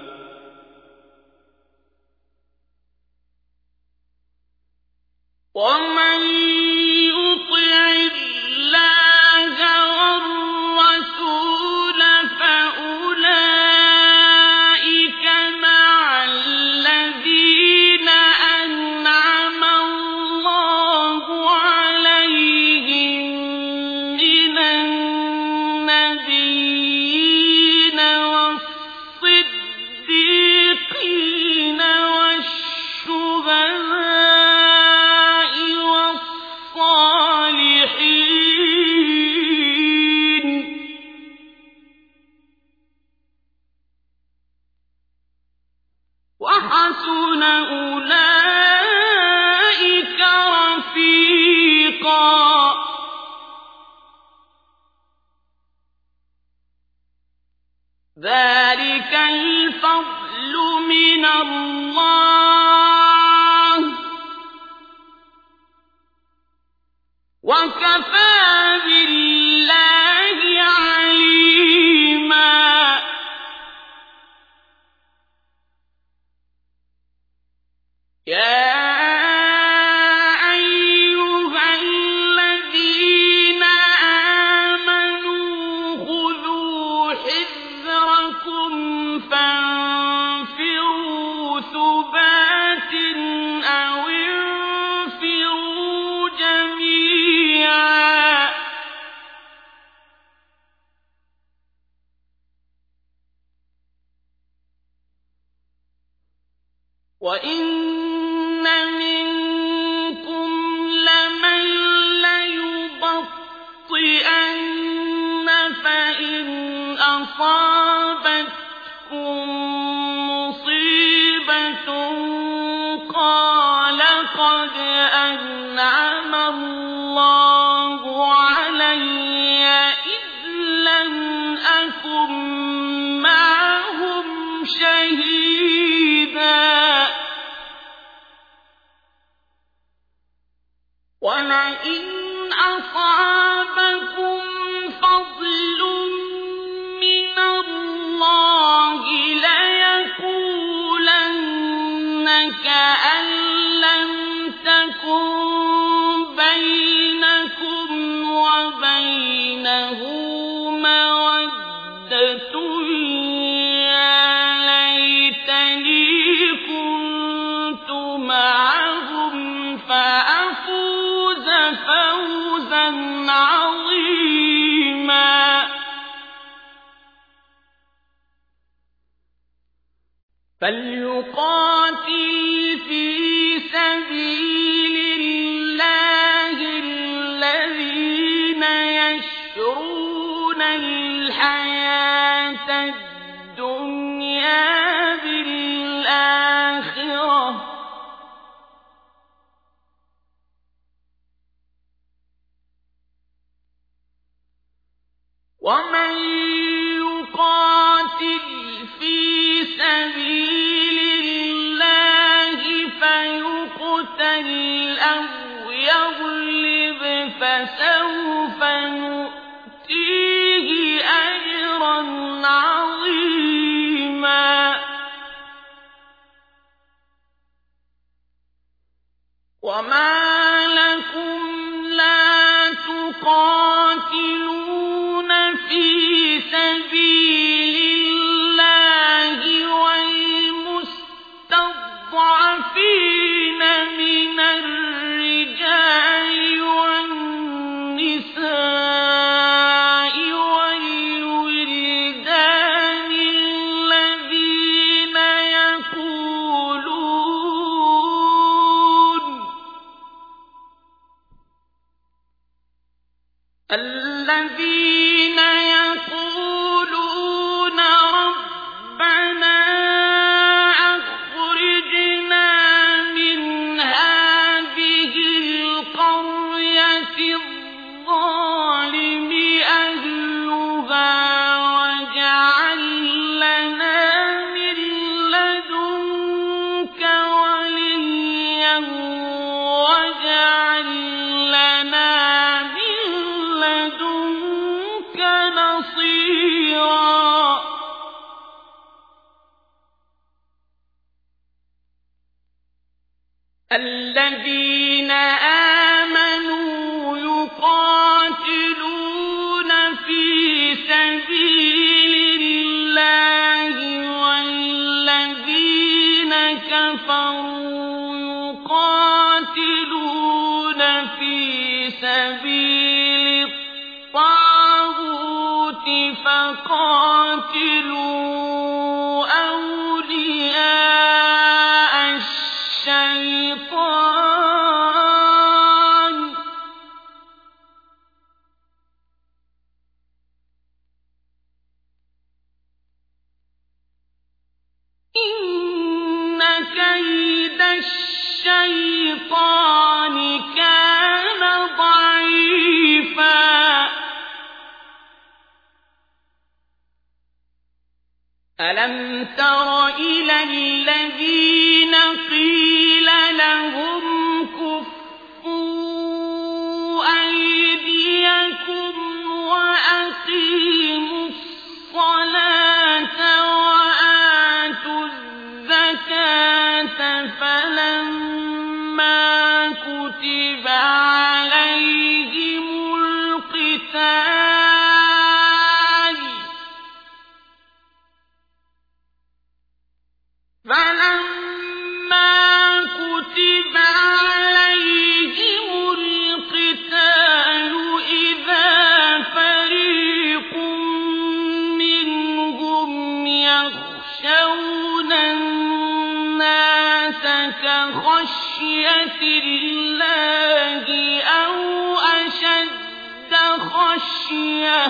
ومن يطع الله والرسول فأولئك مع الذين أنعم الله عليهم من النبيين والصديقين والشهداء وحسن أولئك رفيقا ذلك الفضل من الله وكفى بالله عليما يا أيها الذين آمنوا خذوا حذركم فانفروا ثبات أو انفروا جميعا وإن منكم لمن ليبطئن فإن أصابتكم مصيبة قال قد أنعم الله علي إذ لم أكن معهم شهيدا ولئن أصابكم فضل من الله ليقولن كأن لم تكن بينكم وبينه مودة يا ليتني كنت معهم فأفوز فوزا عظيما فليقاتل في سبيل الله الذين يشرون الحياة الدنيا بالآخرة ومن يقاتل في سبيل الله فيقتل أو يغلب فسوف نؤتيه أجرا عظيما وما لكم لا تقاتلون في سبيل الله والمستضعفين من الرجال والنساء والولدان الذين يقولون الذين يقولون ربنا أخرجنا كثيرا الذين آمنوا يقاتلون في سبيل الله والذين كفروا يقاتلون في سبيل الطاغوت فقاتلوا أولياء الشيطان إن كيد الشيطان كان ضعيفا ألم تر إلى الذين قيل لهم كفوا أيديكم وأقيموا الصلاة وآتوا الزكاة فلما كتب عليهم القتال فلما كتب عليهم القتال إذا فريق منهم يخشون الناس كخشية الله أو أشد خشية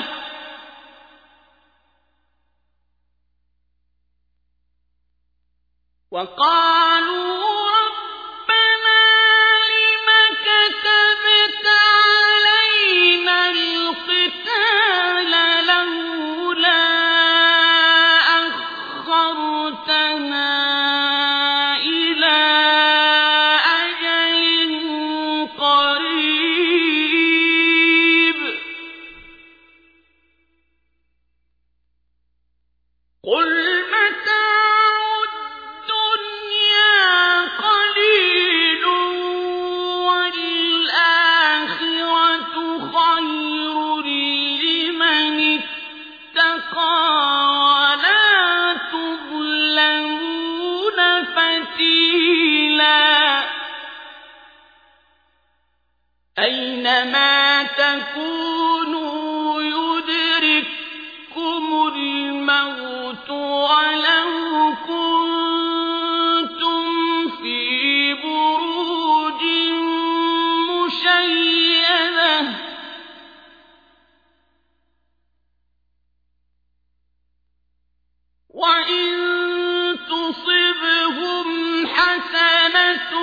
وقالوا ربنا لم كتبت علينا القتال لولا أخرتنا إلى أجل قريب قل متاع الدنيا قليل والآخرة خير لمن اتقى ولا تظلمون فتيلا أينما تكونوا يدرككم الموت ولو كنتم في بروج مشيدة وإن تصبهم حسنة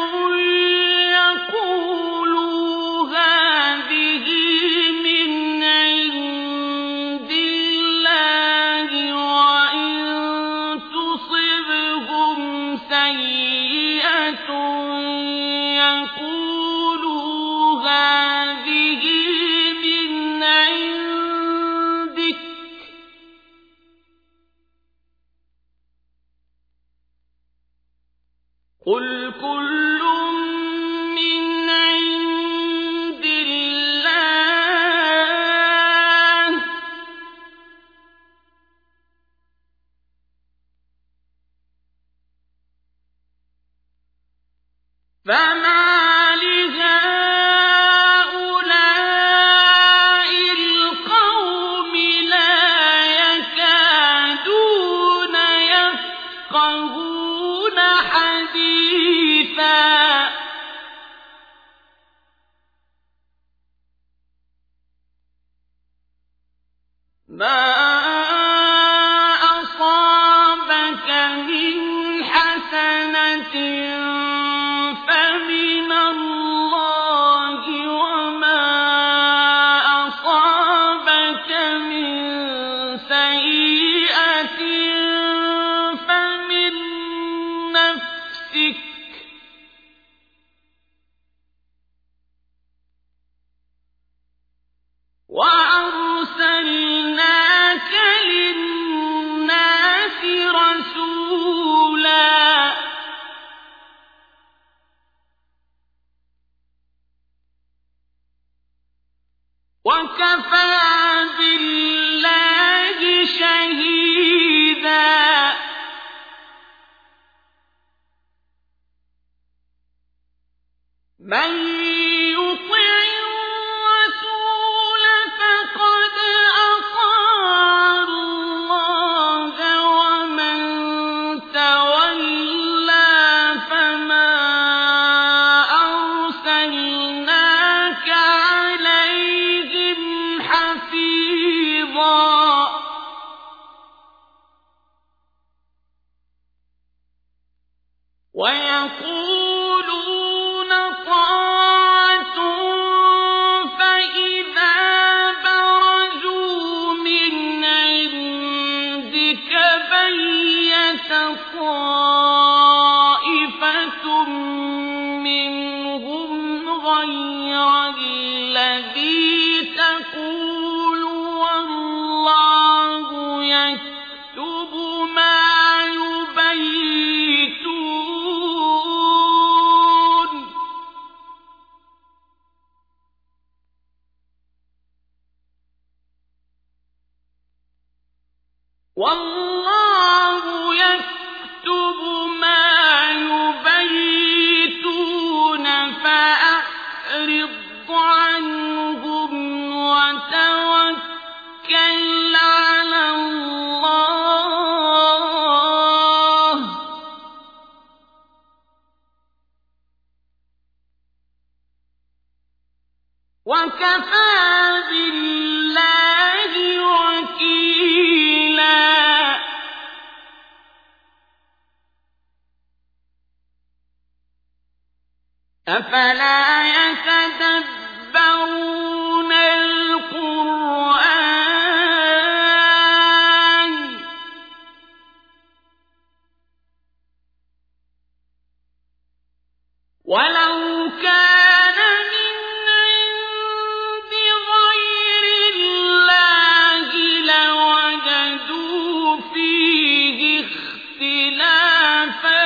يقولوا هذه من عند الله وإن تصبهم سيئة يقولوا هذه من عندك قل كل من عند الله فما لهؤلاء القوم لا يكادون يفقهون حديثا ما أصابك من حسنة فمن الله وما أصابك من سيئة فمن نفسك وأرسلناك بِاللَّهِ شَهِيدًا مَن يُطِعِ الرَّسُولَ فَقَدْ أَطَاعَ اللَّهَ وَمَن تَوَلَّىٰ فَمَا أَرْسَلْنَاكَ عَلَيْهِمْ حَفِيظًا وَيَقُولُونَ طَاعَةٌ فَإِذَا بَرَزُوا مِنْ عِندِكَ بَيَّتَ طَائِفَةٌ مِّنْهُمْ غَيْرَ الَّذِي تَقُولُ وَاللَّهُ يَكْتُبُ مَا يُبَيِّتُونَ وَاللَّهُ يَكْتُبُ مَا يُبَيِّتُونَ فَأَعْرِضْ عَنْهُمْ وَتَوَكَّلْ عَلَى اللَّهِ ۚ وَكَفَىٰ بِاللَّهِ وَكِيلًا أَفَلَا يَتَدَبَّرُونَ الْقُرْآنَ وَلَوْ كَانَ مِنْ عِندِ غَيْرِ اللَّهِ لَوَجَدُوا فِيهِ اخْتِلَافًا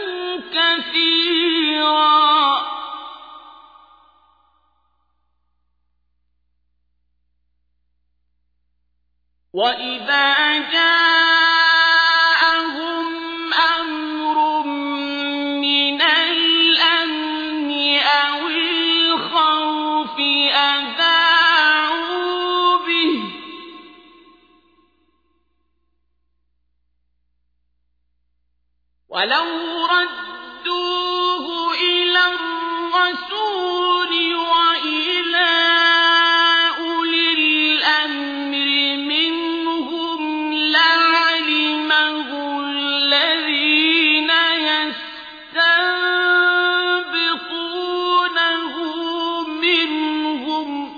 كَثِيرًا وَإِذَا جَاءَهُمْ أَمْرٌ مِّنَ الْأَمْنِ أَوِ الْخَوْفِ أَذَاعُوا بِهِ ۖ وَلَوْ رَدُّوهُ إِلَى الرَّسُولِ وَإِلَىٰ أُولِي الْأَمْرِ مِنْهُمْ لَعَلِمَهُ الَّذِينَ يَسْتَنبِطُونَهُ مِنْهُمْ ۗ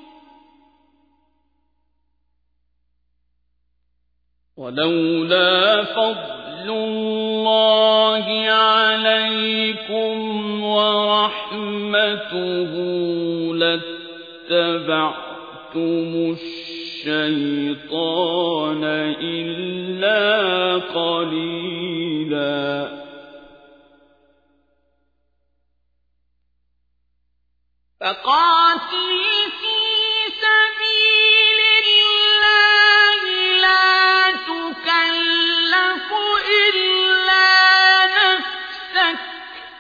ولولا فضل الله عليكم ورحمته لاتبعتم الشيطان إلا قليلا فَقَاتِلْ فِي سَبِيلِ اللَّهِ لَا تُكَلَّفُ إِلَّا نَفْسَكَ ۚ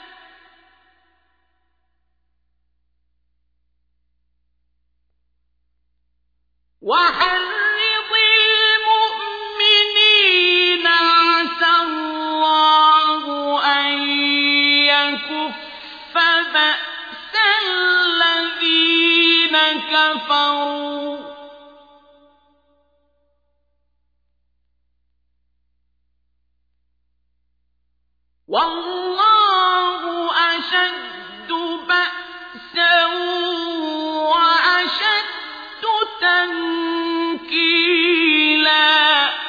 وَحَرِّضِ الْمُؤْمِنِينَ عَسَى اللَّهُ أَن يَكُفَّ بَأْسَ الَّذِينَ كَفَرُوا ۚ وَاللَّهُ أَشَدُّ بَأْسًا وَأَشَدُّ تَنكِيلًا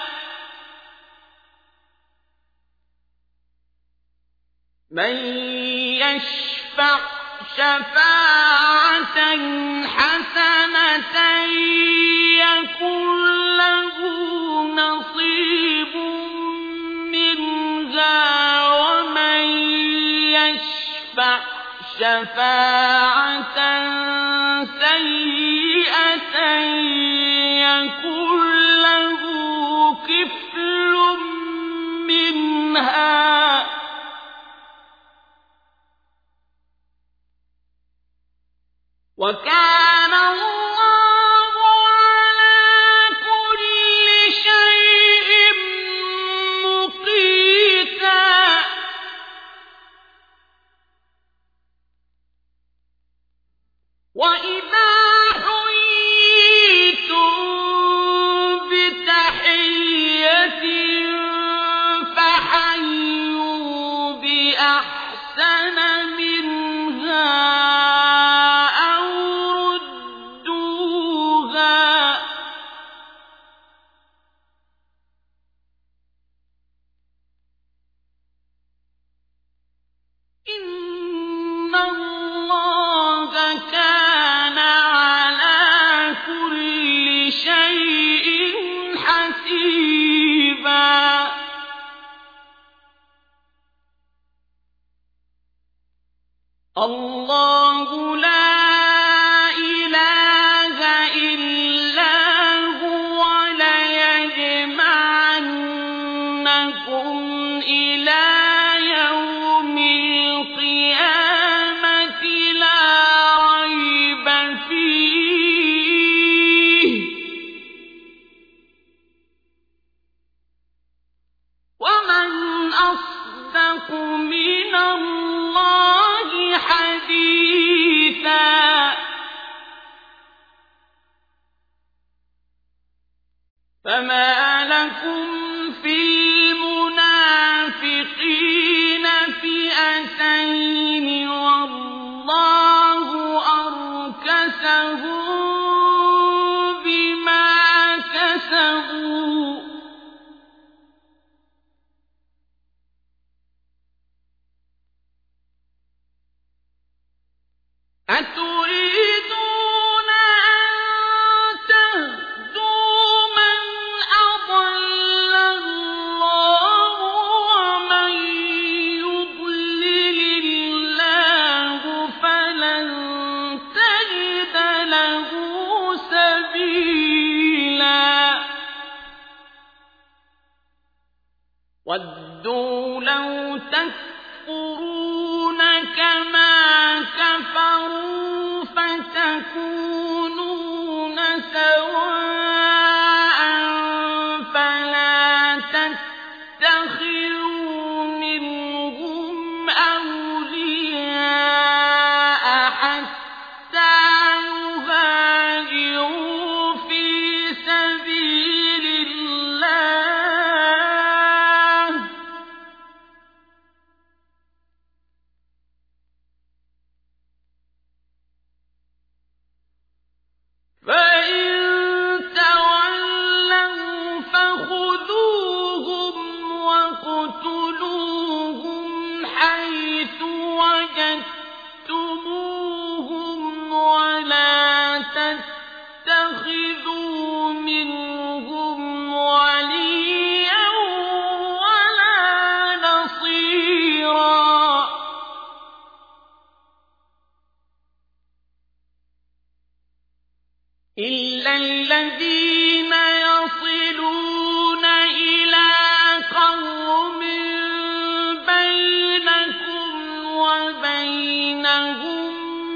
مَن يَشْفَعْ شَفَاعَةً حَسَنَةً يَكُن لَّهُ نَصِيبٌ مِّنْهَا وَمَن يَشْفَعْ شَفَاعَةً سَيِّئَةً شيء حسيبا الله لا إله إلا هو ليجمعنكم إلى يوم القيامة لا ريب فيه ومن أصدق من الله حديثا فما لكم في المنافقين فئتين والله أركسهم بما كسبوا أتريدون أن تهدوا من أضل الله ومن يضلل الله فلن تجد له سبيلا ودوا لو تكفرون كما كفروا فتكونون سواء فلا تتخذوا منهم أولياء حتى يهاجروا في سبيل الله فإن تولوا فخذوهم واقتلوهم حيث وجدتموهم ولا تتخذوا منهم وليا ولا نصيرا إلا الذين يصلون إلى قوم بينكم وبينهم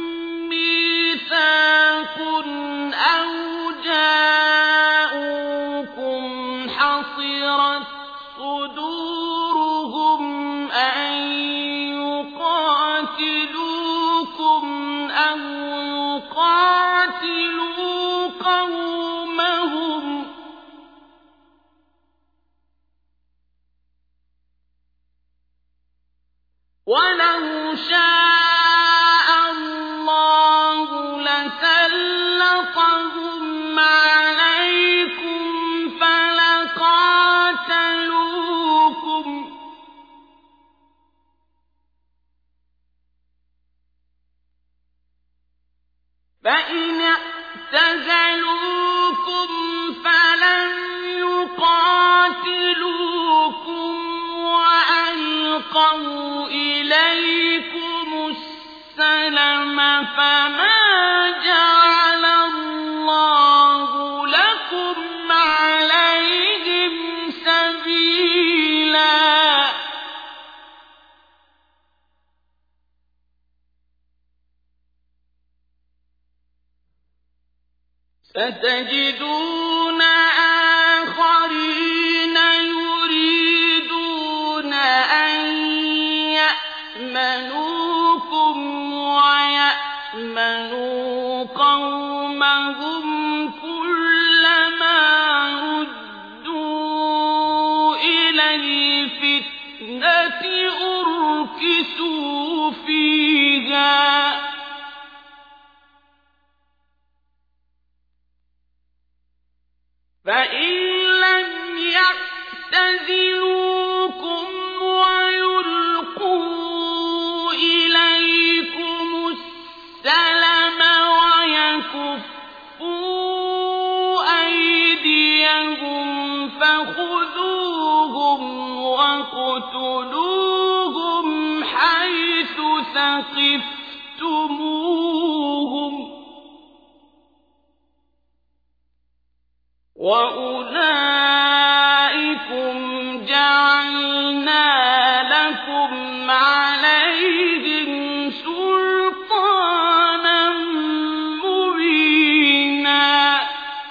ميثاق أو جاءوكم حصرت صدورهم أن يقاتلوكم أو يقاتلوا قومهم ولو شاء الله لسلطهم عليكم فلقاتلوكم فإن اعتزلوكم فلم يقاتلوكم وألقوا إليكم السلم فما جعل الله لكم عليهم سبيلا ستجدون آخرين يريدون أن يأمنوكم ويأمنوا قومهم كلما ردوا إلى الفتنة أركسوا فيها فإن لم يعتزلوكم ويلقوا إليكم السلم ويكفوا وَاقْتُلُوهُمْ حَيْثُ ثَقِفْتُمُوهُمْ ۚ وَأُولَٰئِكُمْ جَعَلْنَا لَكُمْ عَلَيْهِمْ سُلْطَانًا مُّبِينًا.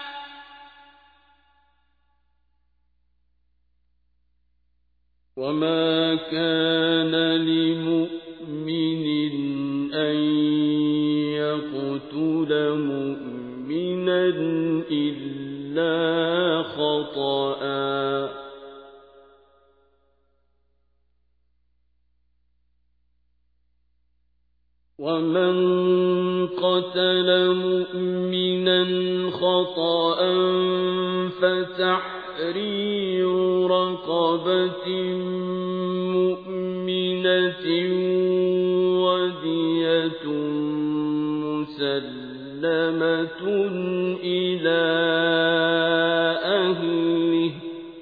وَمَا كَانَ لِمُؤْمِنٍ أَن يَقْتُلَ مُؤْمِنًا إِلَّا خَطَأً ۚ وَمَن قَتَلَ مُؤْمِنًا خَطَأً فَتَحْرِيرُ رَقَبَةٍ مُّؤْمِنَةٍ وَدِيَةٌ مُّسَلَّمَةٌ إِلَىٰ أَهْلِهِ ۖ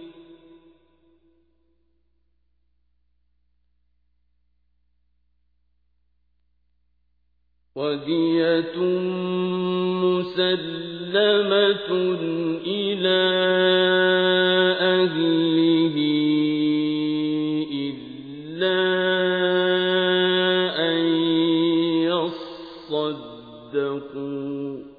وَدِيَةٌ مُّسَلَّمَةٌ إِلَىٰ أَهْلِهِ إِلَّا أَن يَصَّدَّقُوا ۚ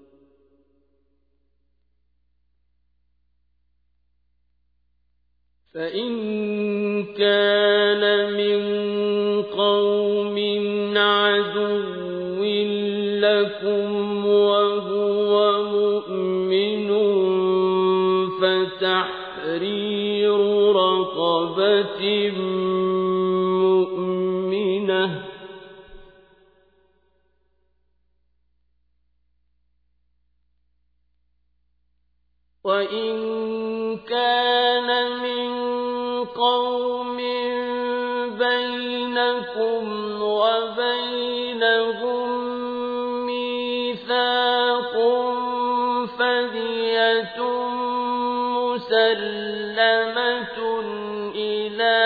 فَإِن كَانَ مِن قَوْمٍ عَدُوٍّ لَّكُمْ وَهُوَ مُؤْمِنٌ فَتَحْرِيرُ رَقَبَةٍ مُّؤْمِنَةٍ ۖ وَإِن كَانَ مِن قَوْمٍ بَيْنَكُمْ وَبَيْنَهُم مِّيثَاقٌ فَدِيَةٌ مُّسَلَّمَةٌ إِلَىٰ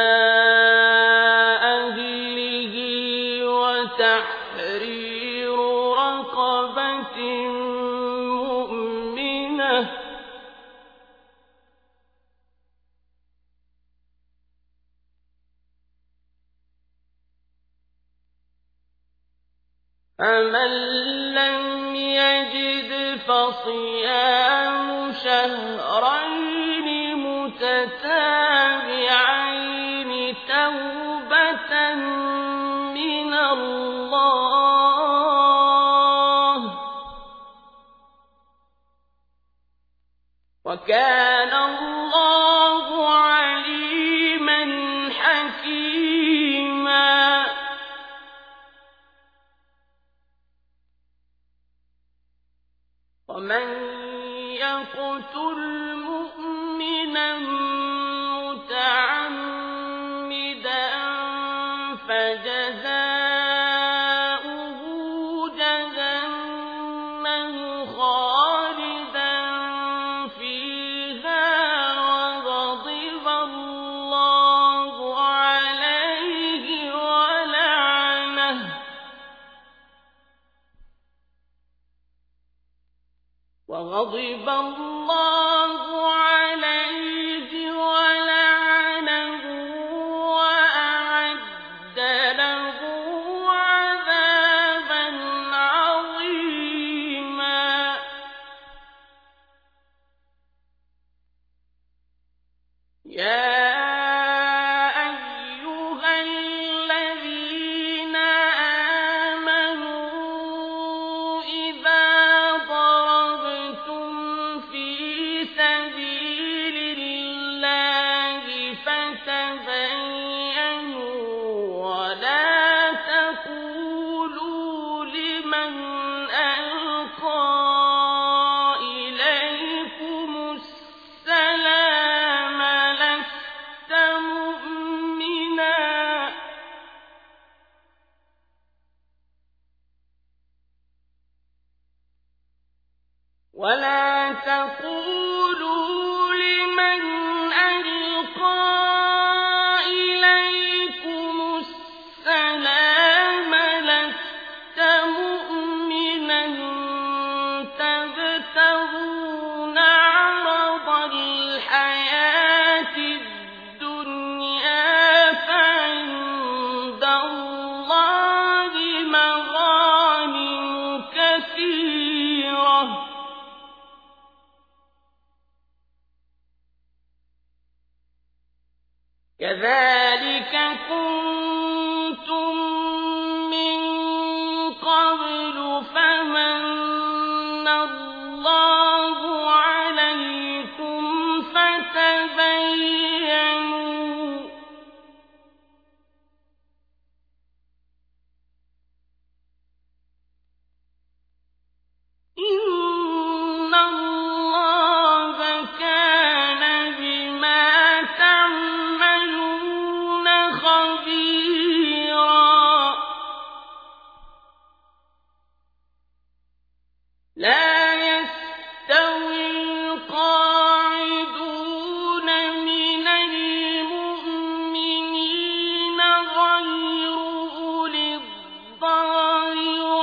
أَهْلِهِ وَتَحْرِيرُ رَقَبَةٍ مُّؤْمِنَةٍ ۖ فَمَن لَّمْ يَجِدْ فَصِيَامُ شَهْرَيْنِ مُتَتَابِعَيْنِ تَوْبَةً مِّنَ اللَّهِ ۗ وَكَانَ اللَّهُ عَلِيمًا حَكِيمًا. وَمَن يَقْتُلْ مُؤْمِنًا مُّتَعَمِّدًا فَجَزَاؤُهُ جَهَنَّمُ خَالِدًا فِيهَا وَغَضِبَ اللَّهُ عَلَيْهِ وَلَعَنَهُ وَغَضِبَ اللَّهُ عَلَيْهِ وَلَعَنَهُ وَأَعَدَّ لَهُ عَذَابًا عَظِيمًا. يَا أَيُّهَا الَّذِينَ آمَنُوا إِذَا ضَرَبْتُمْ فِي الْحَيَاةِ الدُّنْيَا فَعِندَ اللَّهِ مَغَانِمُ كَثِيرَةٌ ۚ كَذَٰلِكَ كُنتُم مِّن قَبْلُ فَمَنَّ اللَّهُ عَلَيْكُمْ فَتَبَيَّنُوا ۚ إِنَّ اللَّهَ كَانَ بِمَا تَعْمَلُونَ خَبِيرًا. لَا يَسْتَوِي الْقَاعِدُونَ مِنَ الْمُؤْمِنِينَ غَيْرُ أُولِي الضَّرَرِ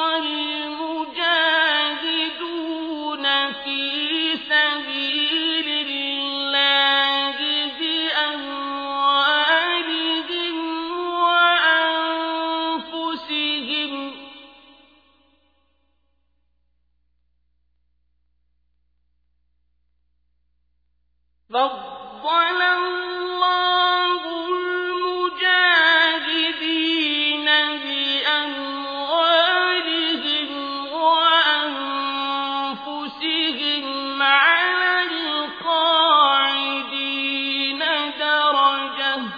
وَالْمُجَاهِدُونَ فِي سَبِيلِ اللَّهِ بِأَمْوَالِهِمْ وَأَنفُسِهِمْ ۚ فَضَّلَ اللَّهُ الْمُجَاهِدِينَ بِأَمْوَالِهِمْ وَأَنفُسِهِمْ عَلَى الْقَاعِدِينَ دَرَجَةً ۚ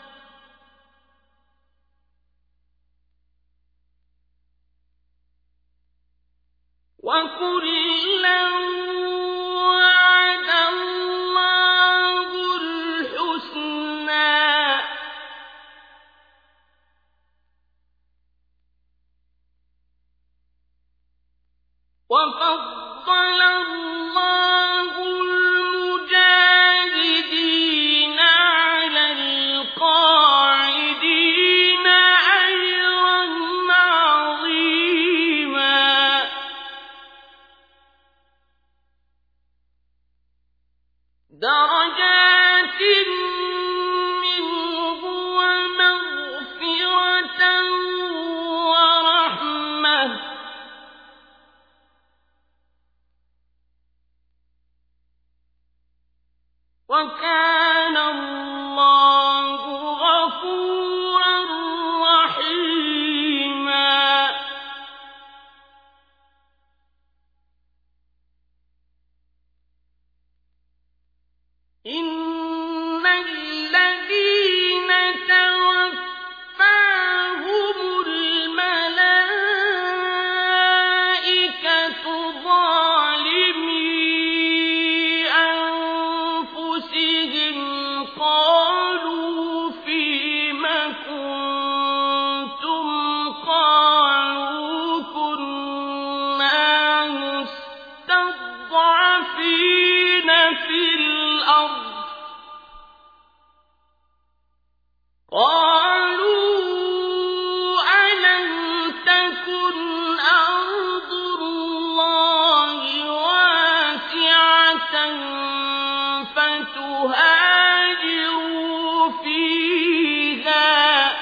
وَكُلًّا وَعَدَ اللَّهُ الْحُسْنَىٰ ۚ وَفَضَّلَ اللَّهُ الْمُجَاهِدِينَ عَلَى الْقَاعِدِينَ أَجْرًا عَظِيمًا. دَرَجَاتٍ مِّنْهُ وَمَغْفِرَةً وَرَحْمَةً ۚ وَكَانَ اللَّهُ غَفُورًا رَّحِيمًا. إِنَّ الَّذِينَ تَوَفَّاهُمُ الْمَلَائِكَةُ ظَالِمِي أَنفُسِهِمْ قَالُوا فِيمَ كُنتُمْ ۖ قَالُوا كُنَّا مُسْتَضْعَفِينَ فِي الْأَرْضِ ۚ قَالُوا أَلَمْ تَكُنْ أَرْضُ اللَّهِ وَاسِعَةً فَتُهَاجِرُوا فِيهَا ۚ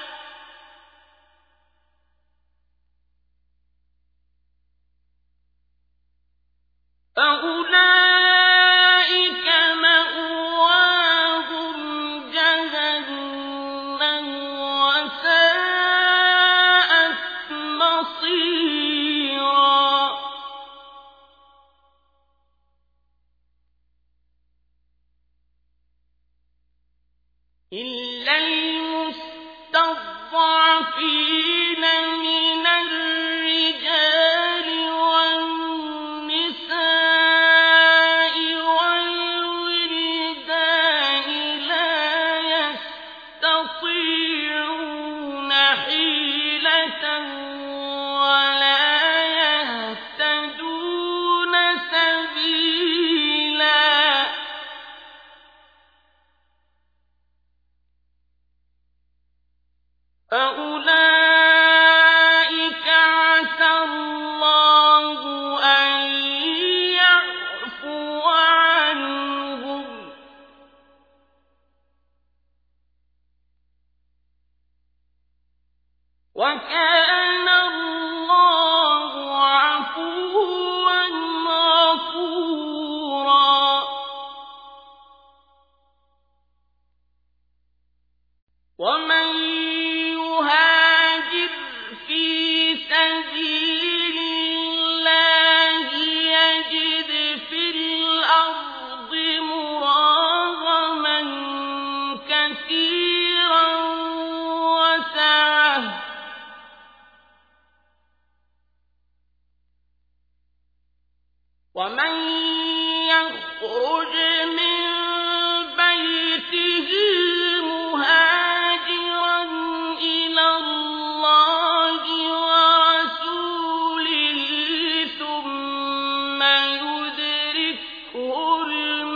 فَأُولَٰئِكَ مَأْوَاهُمْ جَهَنَّمُ ۖ وَسَاءَتْ مَصِيرًا. إِلَّا الْمُسْتَضْعَفِينَ مِنَ الرِّجَالِ وَالنِّسَاءِ وَالْوِلْدَانِ لَا يَسْتَطِيعُونَ حِيلَةً وَلَا يَهْتَدُونَ سَبِيلًا. فَأُولَٰئِكَ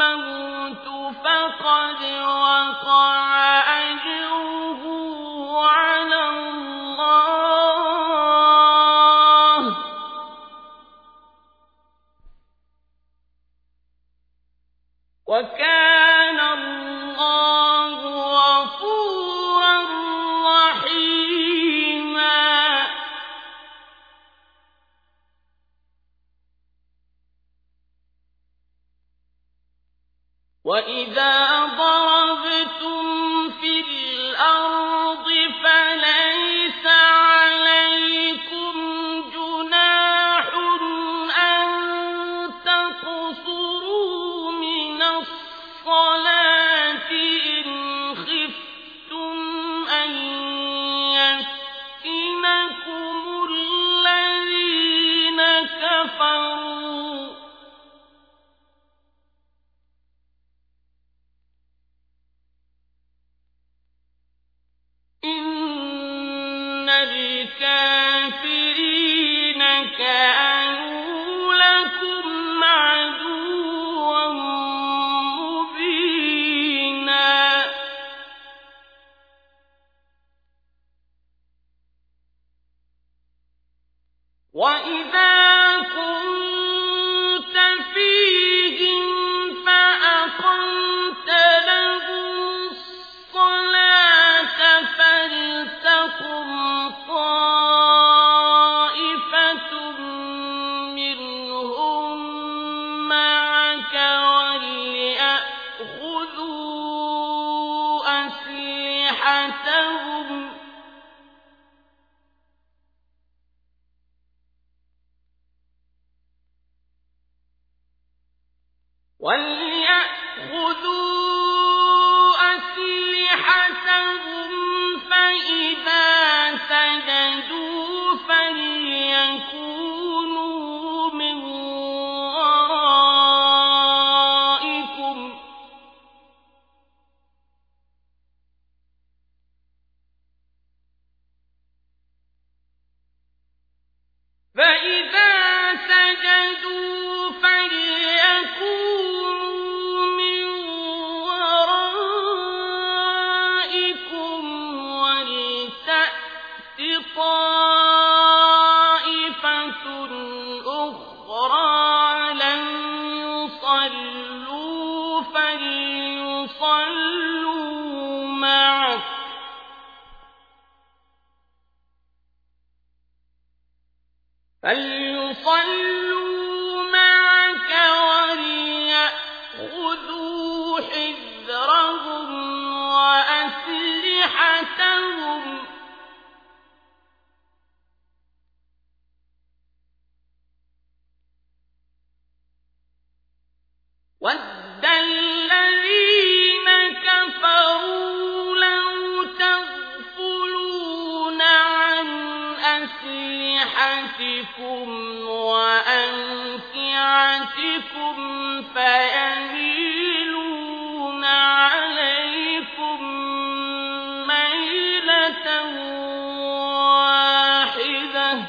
الموت فقد وقع أجره على الله وكان الله غفورا رحيما. وإذا ضربتم في الأرض فليس عليكم جناح أن تقصروا من الصلاة إن خفتم أن يفتنكم الذين كفروا إن الكافرين كانوا لكم عدوا مبينا. وإذا كنت فيهم فأقمت لهم الصلاة فلتقم طائفة منهم معك وليأخذوا أسلحتهم وليأخذوا أسلحتهم فإذا سجدوا فليكونوا من ورائكم فإذا سجدوا فليكونوا من ورائكم ولتأت طائفة أخرى لم يصلوا فليصلوا معك فليصلوا معك وليأخذوا حذرهم وأسلحتهم وَدَّ الَّذِينَ كَفَرُوا لَوْ تَغْفُلُونَ عَنْ أَسْلِحَتِكُمْ وَأَمْتِعَتِكُمْ فَيَمِيلُونَ عَلَيْكُم مَّيْلَةً وَاحِدَةً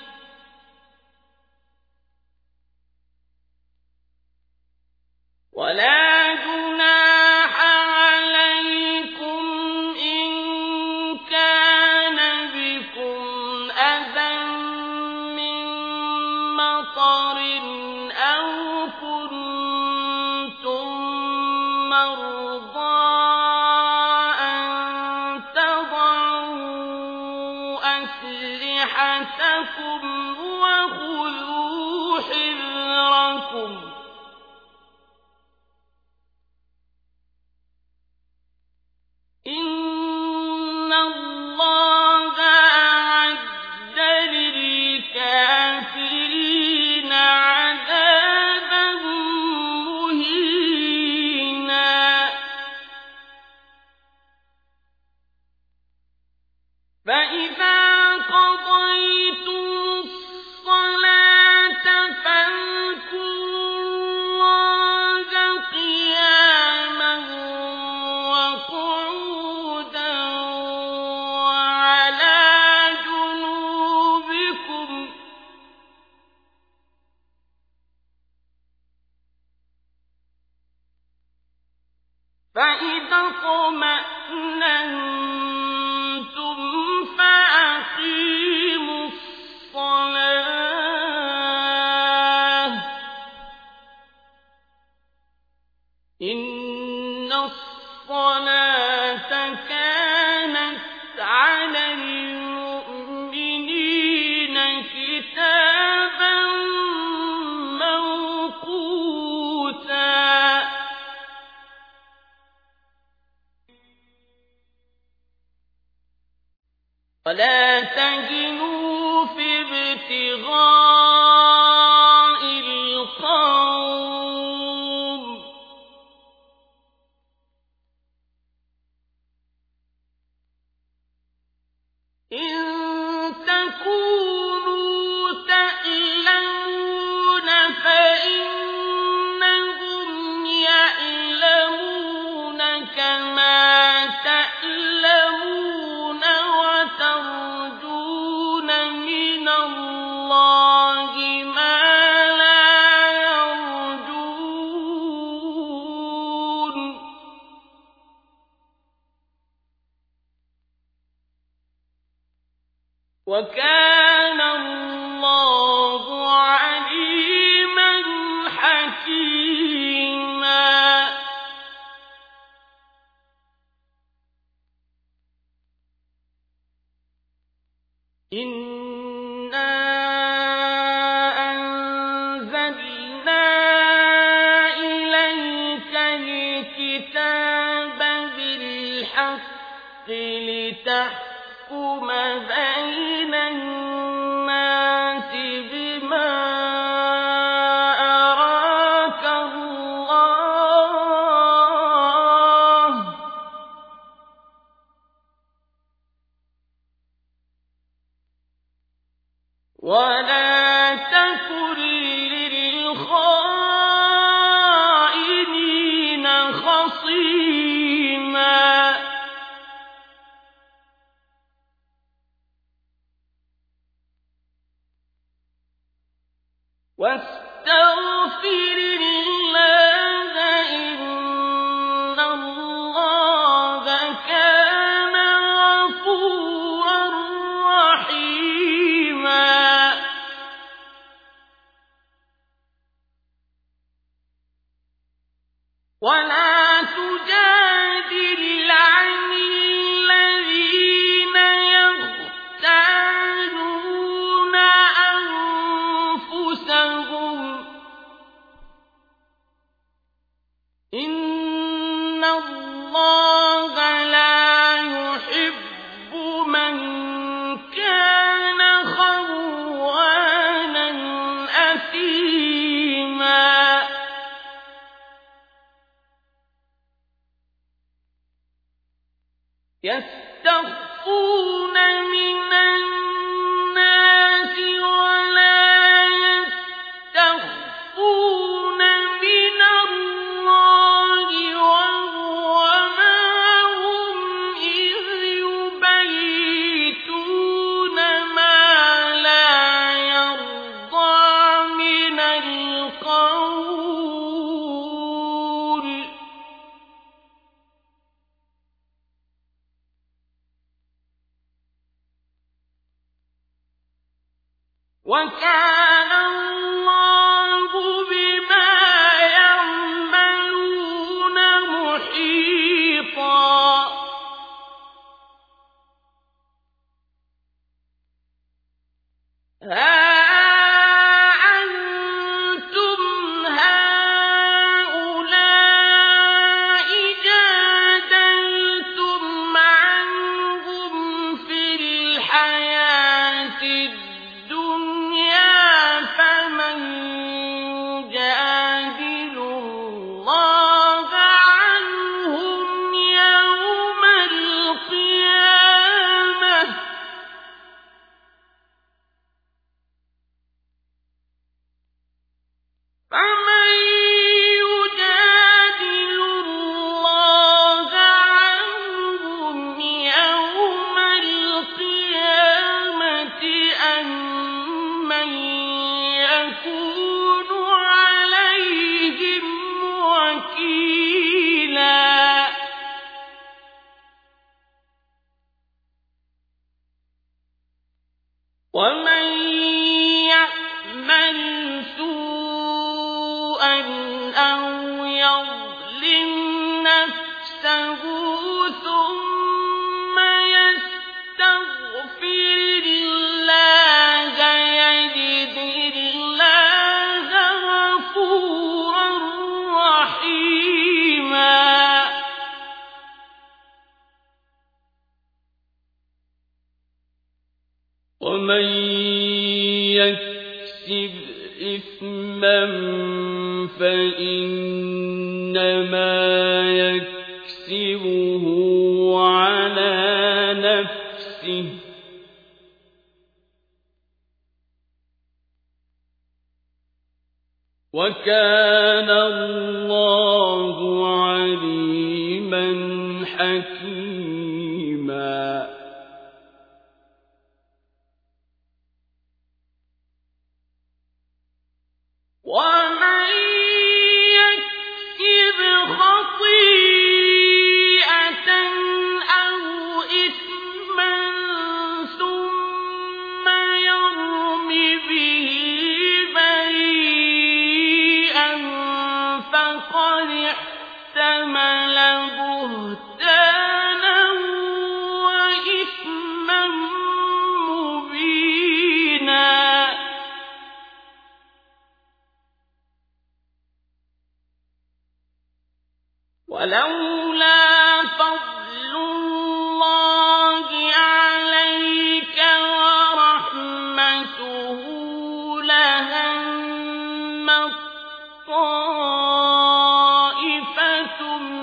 وَلَا جُنَاحَ عَلَيْكُمْ إِن كَانَ بِكُمْ أَذًى مِّن مَّطَرٍ أَوْ كُنتُم مَّرْضَىٰ أَن تَضَعُوا أَسْلِحَتَكُمْ وَخُذُوا حِذْرَكُمْ إِنَّ اللَّهَ أَعَدَّ لِلْكَافِرِينَ عَذَابًا مُّهِينًا. فَإِذَا قَضَيْتُمُ الصَّلَاةَ فَاذْكُرُوا فإذا اطمأننتم فأقيموا الصلاة إن الصلاة كانت على المؤمنين كتابا موقوتا ولا تهنوا في ابتغاء القوم إن تكونوا تألمون فإنهم يألمون كما تألمون وترجون من الله ما لا يرجون وكان الله عليما حكيما إنا أنزلنا إليك الكتاب بالحق لتحكم بين الناس بما أراك الله ولا تكن للخائنين خصيما واستغفر الله إن الله كان غفورا رحيما ولا تجادل عن الذين يختانون أنفسهم إن الله لا يحب من كان خوانا أثيما يستخفون من الناس ولا يستخفون من الله وهو معهم إذ يبيتون ما لا يرضى من القول وكان الله بما يعملون محيطا ها أنتم هؤلاء جادلتم عنهم في الحياة الدنيا إثما فإنما يكسبه على نفسه وكان الله عليما حكيما ومن يكسب خطيئة أو إثما ثم يرم به بريئا فقد احتمل بهتانا وإثما مبينا ولولا فضل الله عليك ورحمته لهمت طائفة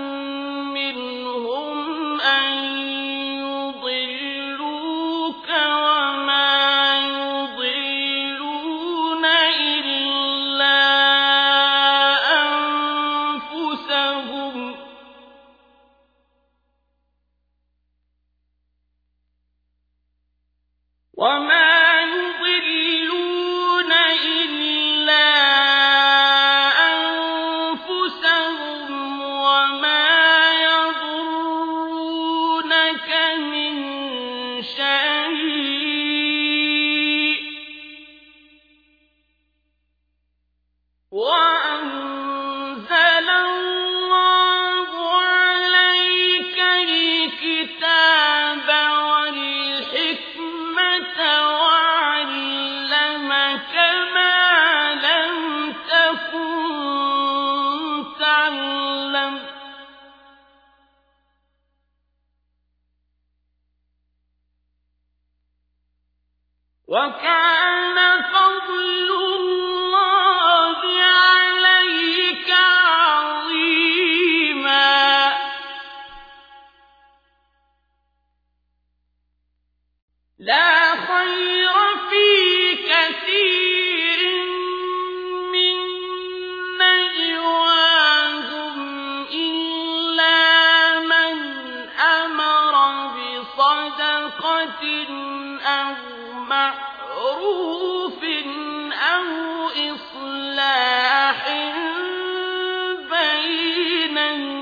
منهم أن يضلوك وما يضلون إلا أنفسهم وما يضلون إلا أنفسهم وما يضرونك من شيء وأنزل الله عليك الكتاب والحكمة وعلمك ما لم تكن تعلم وكان فضل الله عليك عظيما لا خير في كثير من نجواهم إلا من أمر بصدقة أو معروف أو إصلاح بين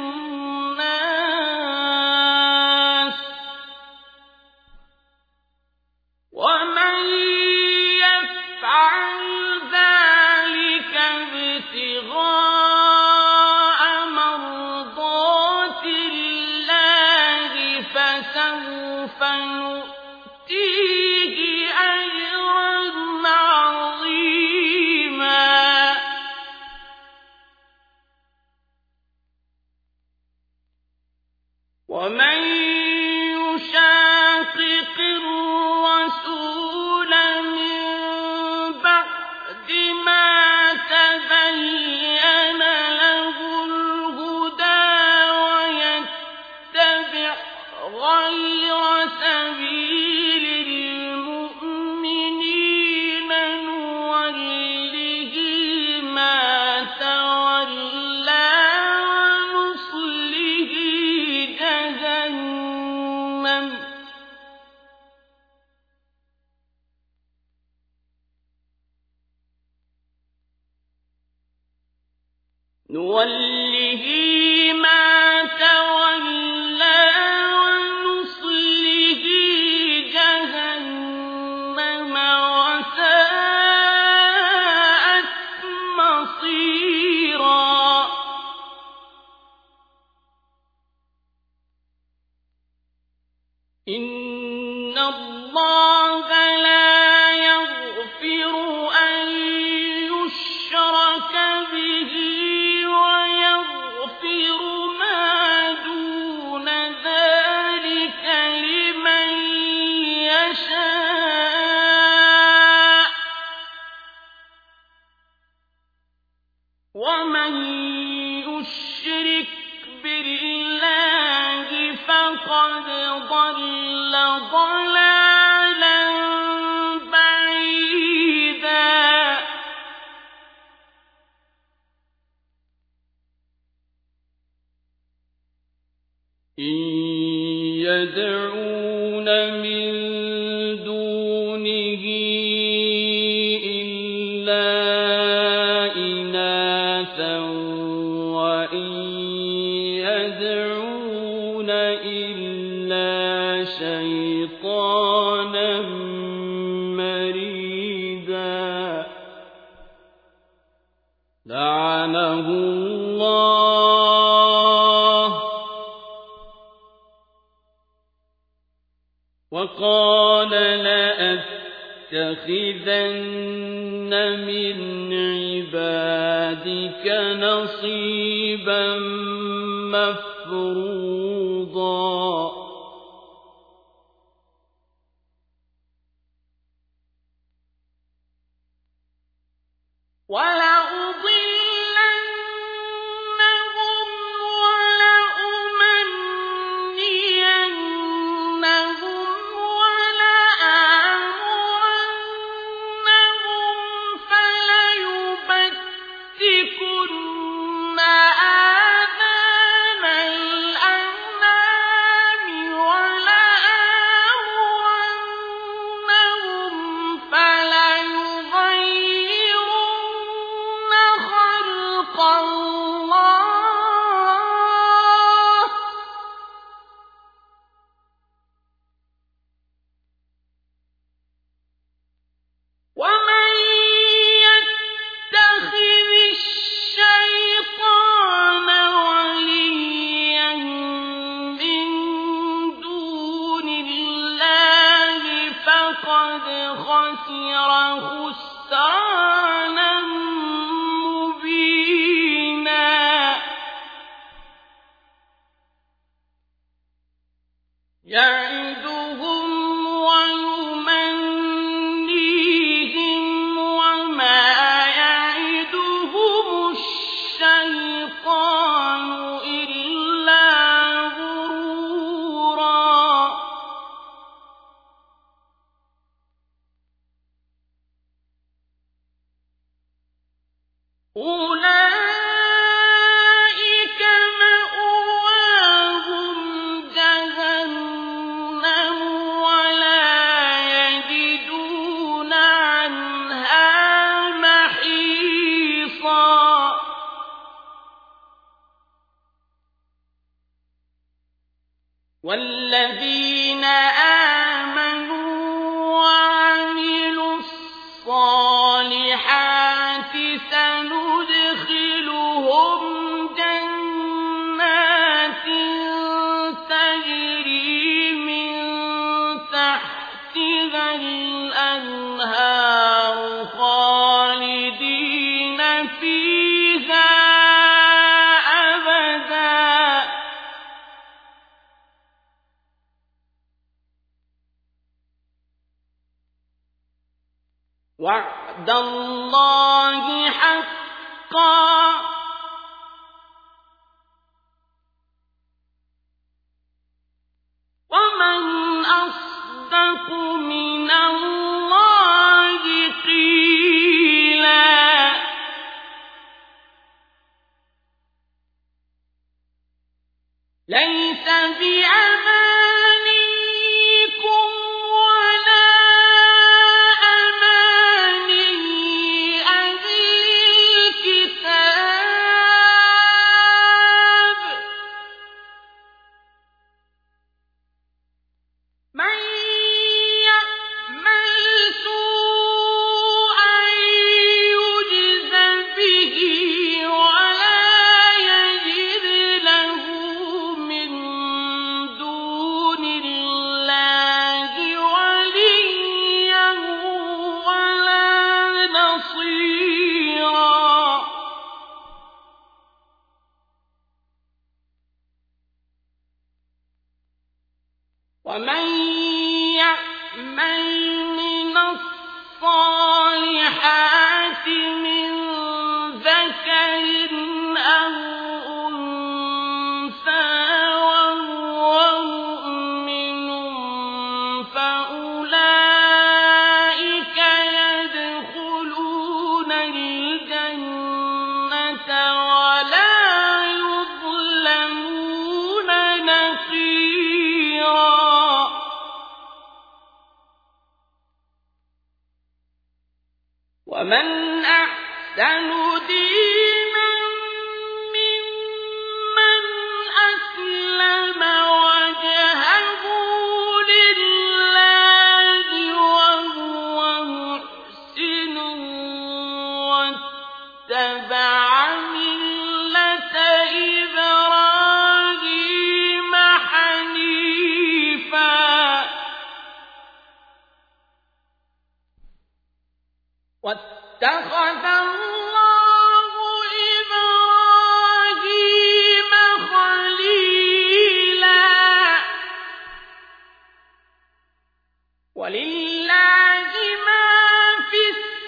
الناس ومن يفعل ذلك ابتغاء مرضات الله فسوف نؤتيه أجرا عظيما ومن يشاقق الرسول من بعد ما تبين له الهدى ويتبع غير سبيل المؤمنين نوله ما تولى ونصله جهنم نوله ما تولى ونصله جهنم وساءت مصيرا إن الله لا يغفر أن يشرك به ويغفر ما دون ذلك لمن يشاء فقد ضل ضلالا بعيدا إن يدعون من دونه إلا إناثا وإن يدعون إلا شيطانا مريدا لعنه الله وقال لأتخذن من عبادك نصيبا مفروضا ولأضلنهم ولأمنينهم ولآمرنهم فليبتكن آذان الأنعام ولآمرنهم فليغيرن خلق الله ومن يتخذ الشيطان وليا من دون الله فقد خسر خسرانا مبينا يعدهم ويمنيهم وما يعدهم الشيطان إلا غرورا أولئك مأواهم جهنم ولا يجدون عنها محيصا والذين آمنوا وعملوا الصالحات سندخلهم جنات تجري من تحتها الأنهار خالدين فيها أبدا وعد الله حقا ومن أصدق من الله قيلا ليس بأمانيكم ولا أماني أهل الكتاب من يعمل سوءا يجز به ولا يجد له من دون الله وليا ولا نصيرا ومن يعمل من الصالحات من ذكر أو أنثى وهو أحسن دينا ممن أسلم وجهه لله وهو محسن واتبع ملة إبراهيم حنيفا واتخذ الله إبراهيم خليلا ولله ما في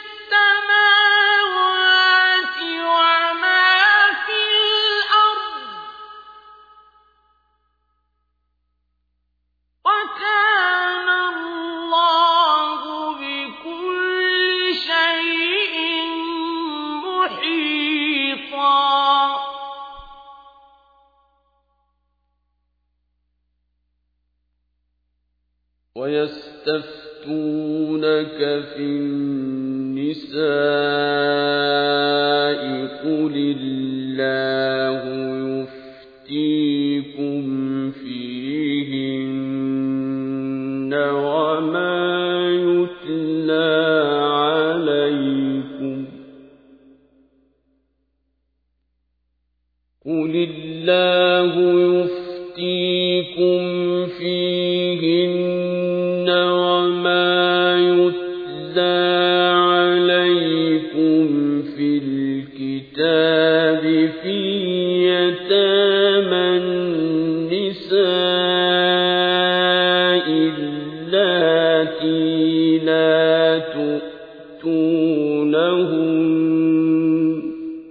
السماوات وما في الأرض وكان الله بكل شيء محيطا ويستفتونك في النساء قل الله يفتيكم فيهن وما يتلى عليكم قل الله يفتيكم فيهن وما يتلى عليكم في الكتاب في يتامى النساء اللاتي لا تؤتونهن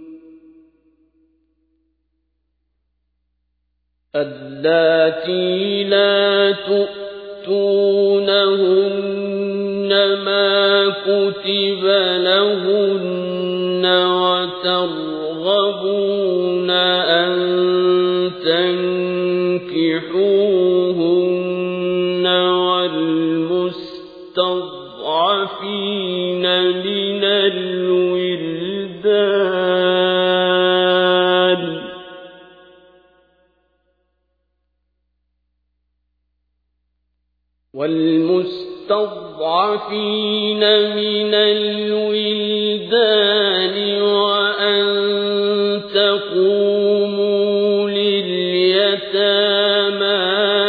اللاتي لا تؤتونهن ما كتب لهن وترغبون أن تنكحوهن والمستضعفين من الولدان والمستضعفين من الولدان وأن تقوموا لليتامى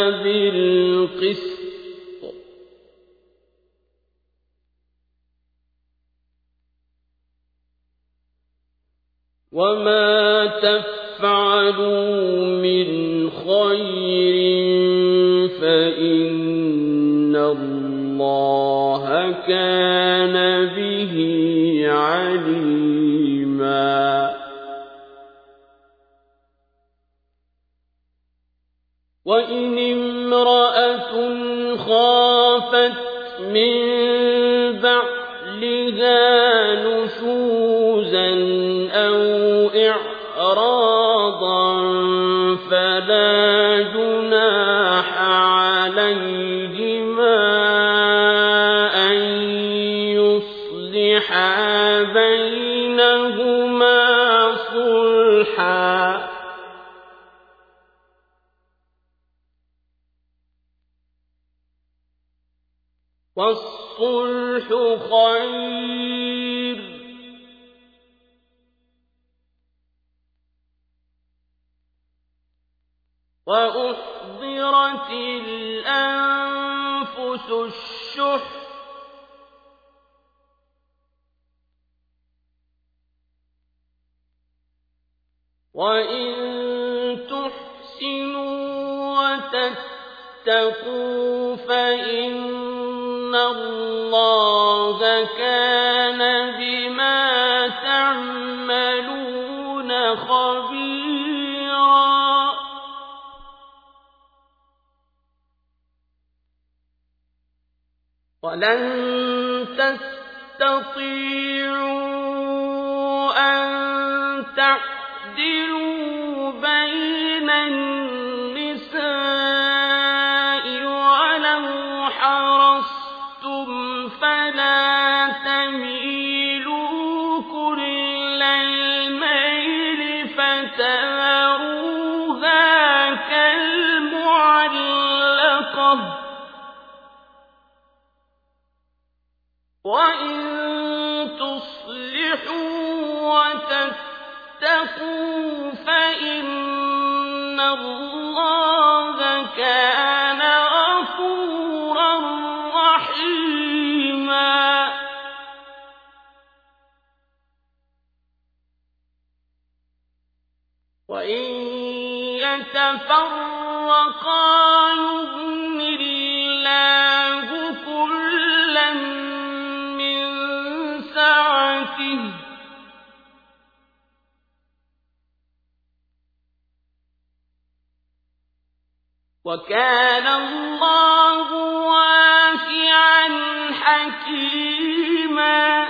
بالقسط وما تفعلوا من خير فإن الله كان به عليما وإن امرأة خافت من بعلها نشوزا أو إعراضا فلا جناح عليهما أن يصلحا بينهما صلحا والصلح خير وأحضرت الأنفس الشح وإن تحسنوا وتتقوا فإن الله كان بما تعملون خبيرا ولن تستطيعوا أن تعدلوا بين النساء ولو حرصتم فلا تميلوا كل الآخرة وإن تصلحوا وتتقوا فإن الله كان غفورا رحيما وإن يتفرقا يغن الله كلا من سعته وكان الله واسعا حكيما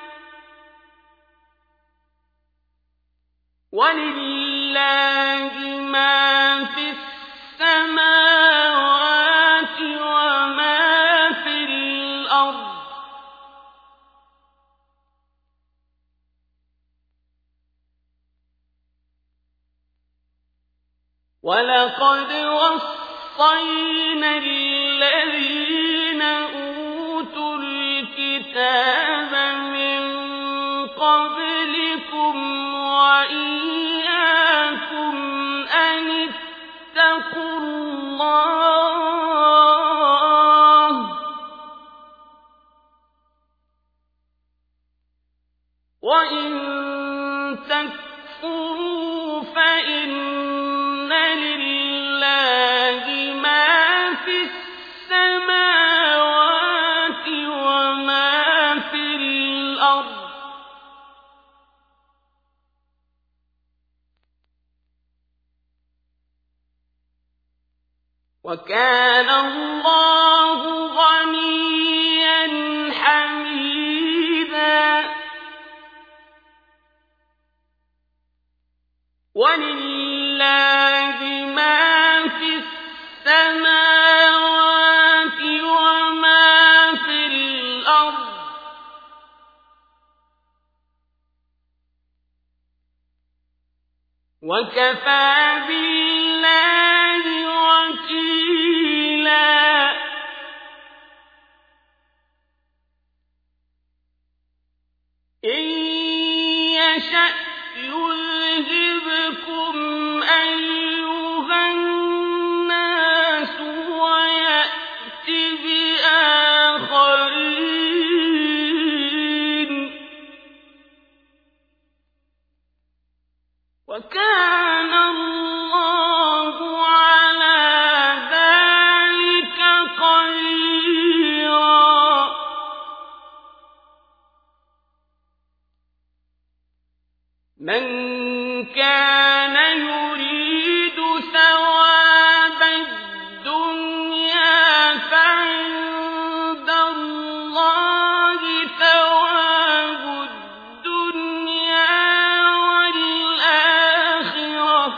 ولله ما في السماوات وما في الأرض ولقد وصينا الذين أوتوا الكتاب من قبلكم وإياكم أن اتقوا الله وإن تكفروا فإن لله ما في السماوات وما في الأرض وكان الله غنيا حميدا ولله ما في السماوات وما في الأرض وكفى بالله وكيلا إن يشأ يذهبكم أيها الناس ويأت بآخرين وكان الله على ذلك قديرا من كان يريد ثواب الدنيا فعند الله ثواب الدنيا والآخرة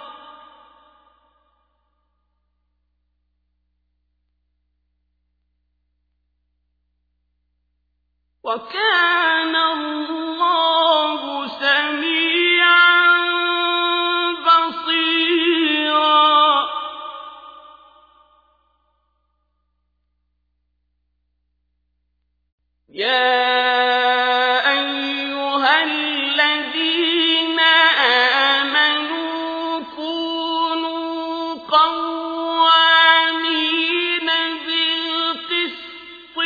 وكان الله سميعا بصيرا يا أيها الذين آمنوا كونوا قوامين بالقسط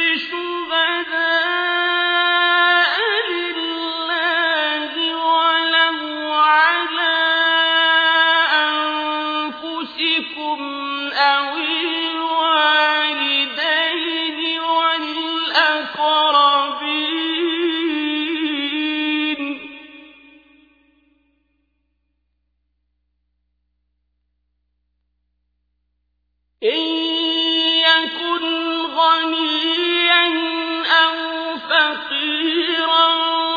شهداء لله ولو على أنفسكم أو الوالدين والأقربين إن يكن غنيا أو فقيرا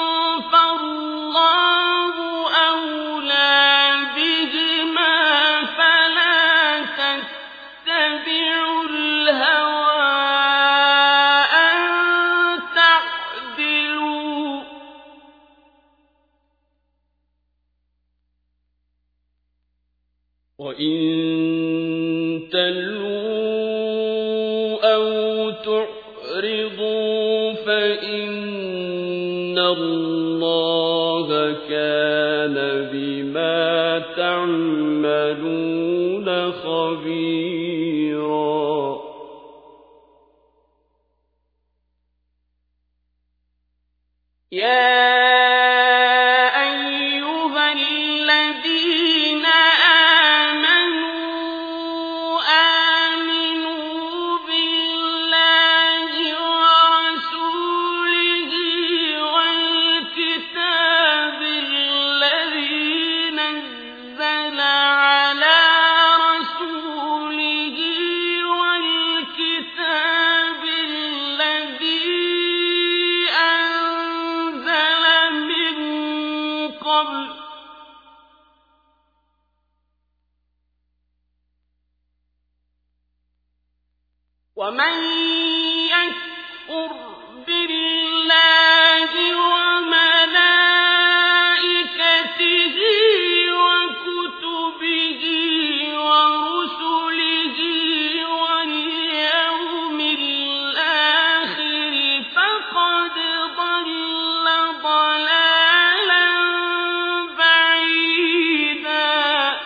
فالله أولى بهما فلا تتبعوا الهوى أن تعدلوا وإن تلووا خبيرا يا أيها الذين آمنوا آمنوا بالله ورسوله والكتاب الذي نزل على رسوله والكتاب الذي أنزل من قبل ومن يكفر بالله وملائكته وكتبه ورسله واليوم الآخر فقد ضل ضلالا بعيدا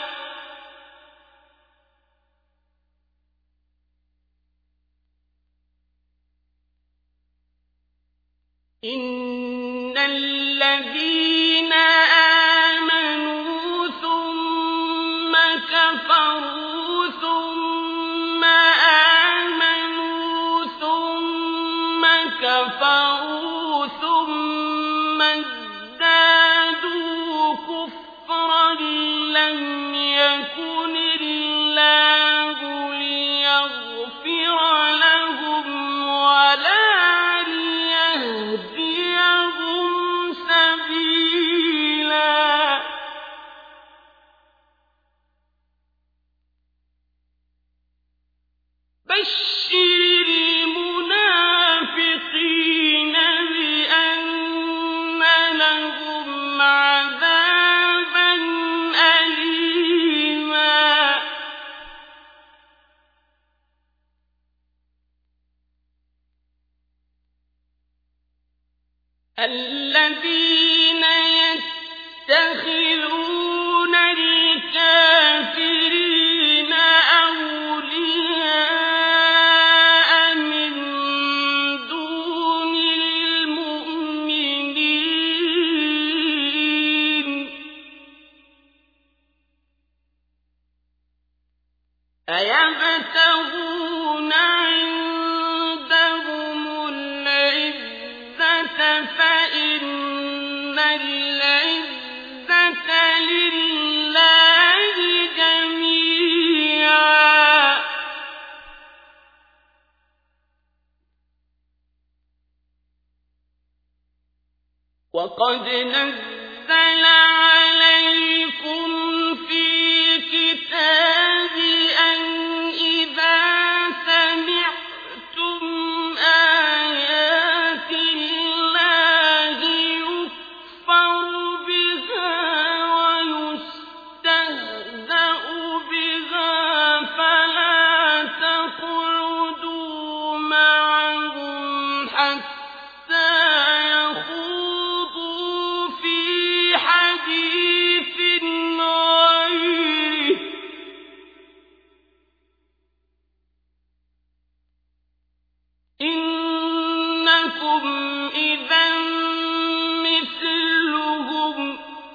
إن الذين آمنوا ثم كفروا ثم آمنوا ثم كفروا ثم ازدادوا كفرا لم يكن الله ليغفر لهم ولا ليهديهم سبيلا بشر المنافقين بأن لهم عذابا أليما الذين يتخذون الكافرين أولياء من دون المؤمنين أيبتغون عندهم العزة فإن العزة لله جميعا وقد نزل عليكم في الكتاب أن إذا سمعتم آيات الله يكفر بها ويستهزأ بها فلا تقعدوا معهم حتى يخوضوا في حديث غيره إنكم إذا مثلهم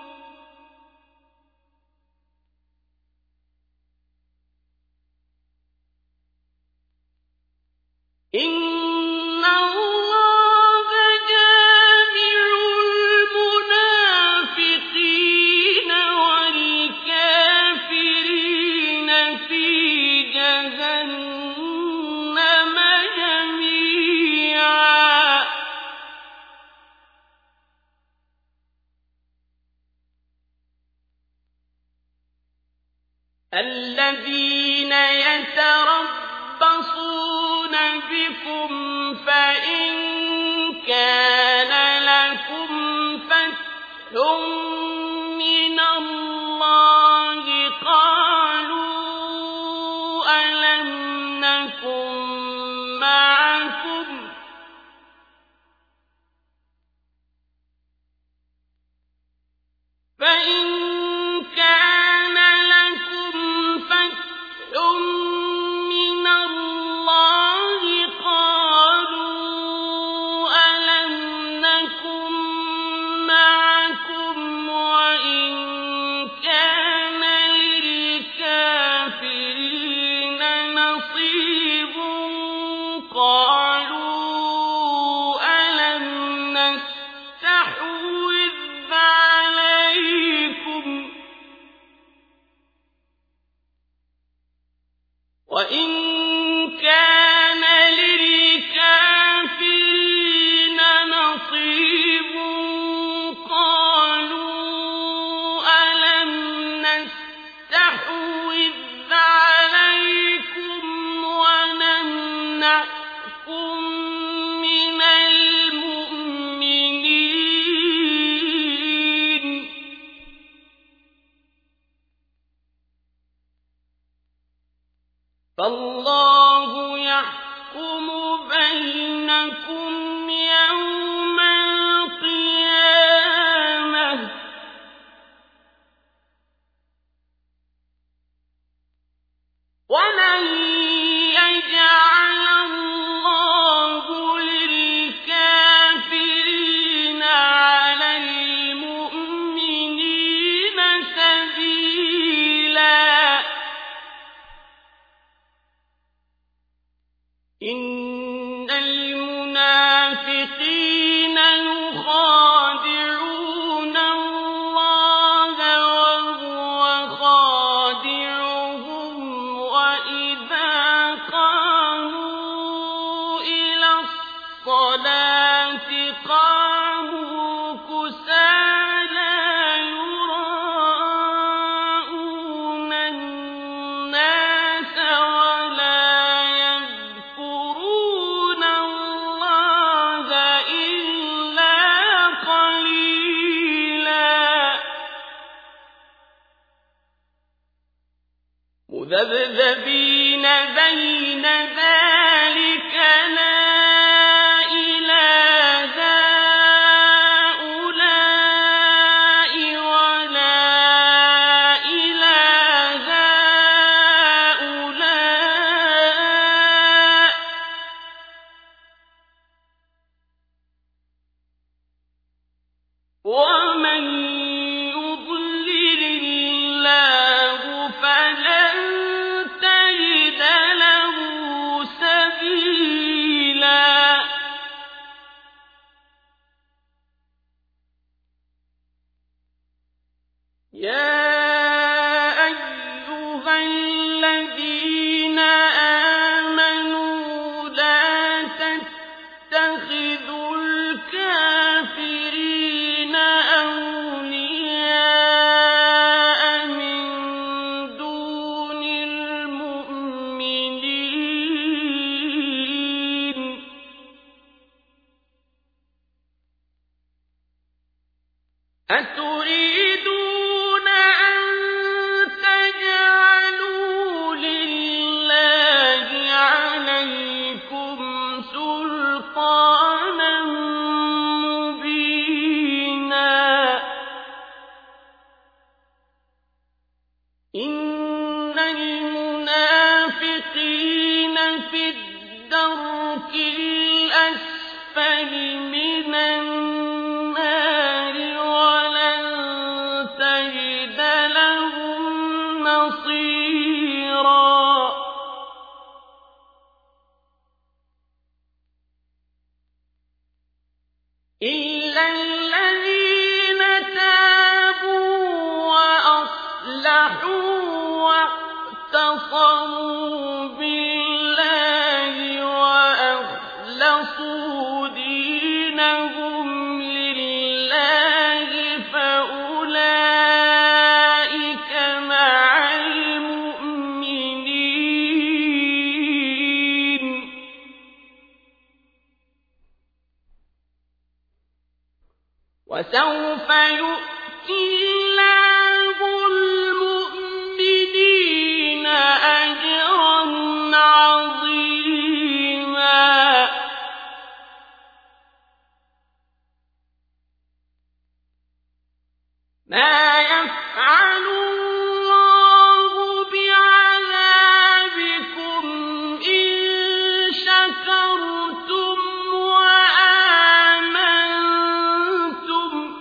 إن الله جامع المنافقين والكافرين في جهنم جميعا الذين يتربصون بكم فإن كان لكم فتح من الله قالوا ألم نكن معكم فإن كان لكم فتح وإن كان للكافرين نصيب قالوا ألم نستحوذ عليكم ونمنعكم من المؤمنين فالله يحكم بينكم يوم القيامة ولن يجعل الله للكافرين على المؤمنين سبيلا إن المنافقين يخادعون الله وهو خادعهم وإذا قاموا إلى الصلاة قاموا كسالى يراءون الناس ولا يذكرون الله إلا قليلا مذبذبين بين ذلك لا إلى هؤلاء ولا إلى هؤلاء ومن يضلل الله فلن تجد له سبيلا يا أيها الذين آمنوا لا تتخذوا الكافرين أولياء من دون المؤمنين أتريدون أن تجعلوا لله عليكم سلطانا مبينا إن المنافقين في الدرك الأسفل من النار ولن تجد لهم نصيرا إلا الذين تابوا وأصلحوا واعتصموا بالله وأخلصوا دينهم لله فأولئك مع المؤمنين وسوف يؤتي الله المؤمنين أجرا عظيما ما يفعل الله بعذابكم إن شكرتم وآمنتم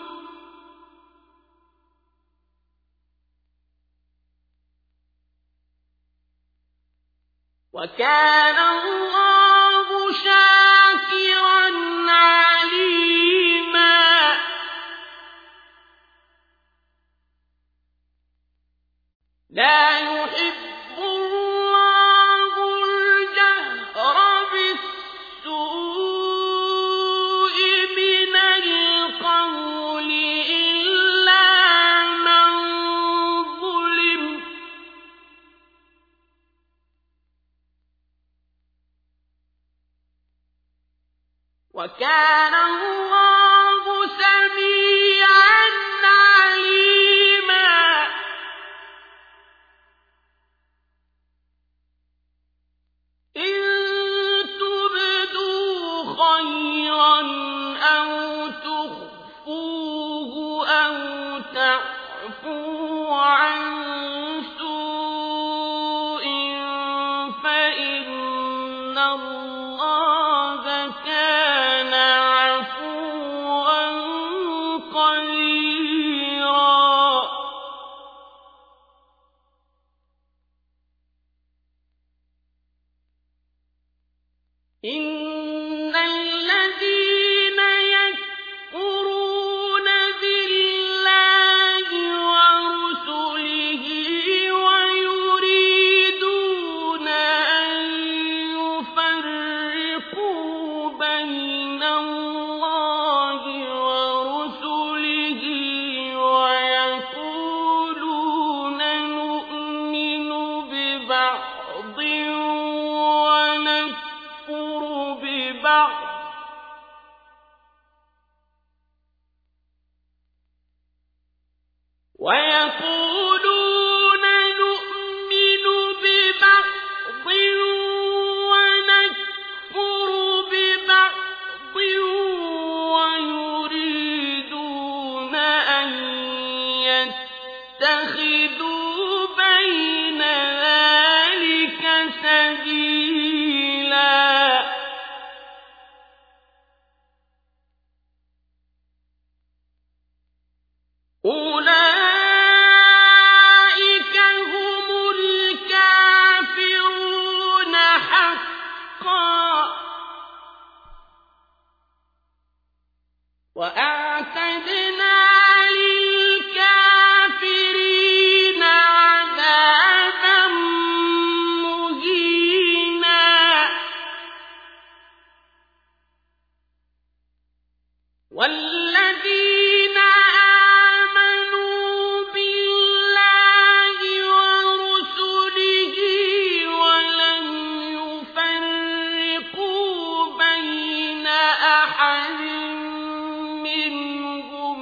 وكان الله شاكرا عليما لا يحب الله وكان الله سميعا عليما إن تبدوا خيرا أو تخفوه أو تعفوا عن سوء فإن الله كان عفوا قديرا إن الذين يكفرون بالله ورسله ويريدون أن يفرقوا بين الله ورسله ويقولون نؤمن ببعض ونكفر ببعض ويقولون نؤمن ببعض ونكفر ببعض ويريدون أن يتخذوا بين ذلك سبيلا أولئك هم الكافرون حقا وأعتدنا للكافرين عذابا مهينا والذين آمنوا بالله ورسله ولم يفرقوا بين أحد منهم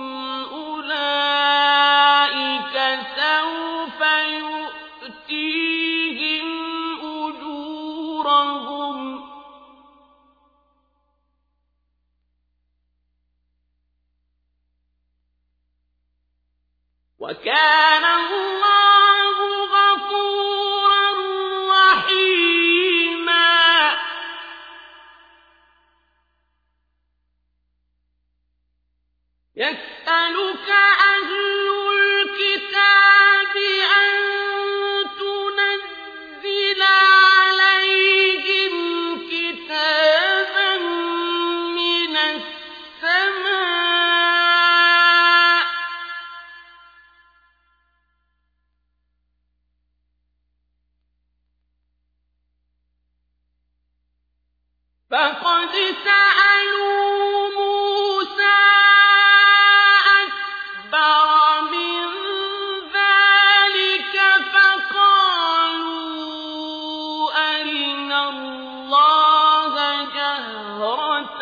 أولئك سوف يؤتيهم أجورهم وكان الله غفورا رحيما يسألك أهل الكتاب أن تنزل عليهم كتابا من السماء فقد سألوا موسى أكبر من ذلك فقالوا أرنا الله جهرة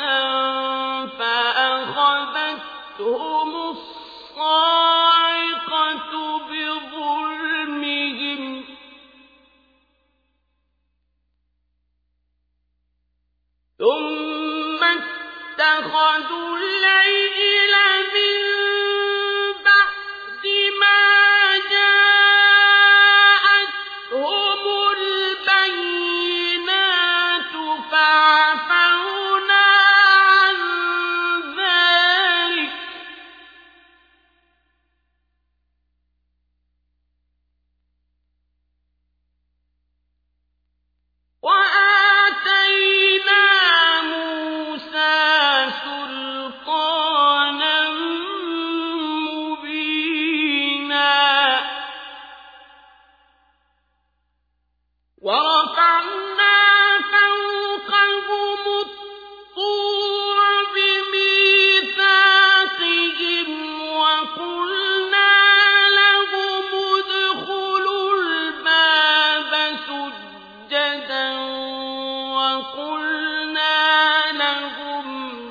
فأخذتهم الصاعقة بظلمهم ثم اتخذوا العجل من بعد ما جاءتهم البينات فعفونا عن ذلك وآتينا موسى سلطانا مبينا ورفعنا فوقهم الطور بميثاقهم وقلنا لهم ادخلوا الباب سجدا وقلنا لهم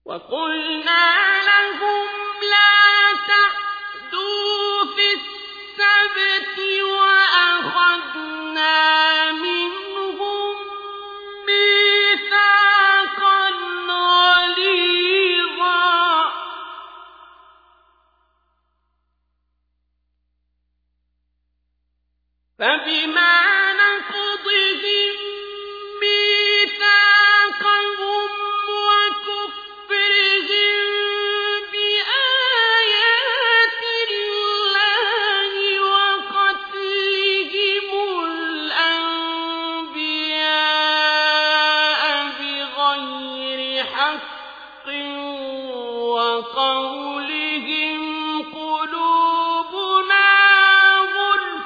وقلنا لهم لا تعدوا في السبت وأخذنا منهم ميثاقا غليظا فبما نقضهم ميثاقهم وكفرهم بآيات الله وقتلهم الأنبياء بغير حق وقولهم قلوبنا غلف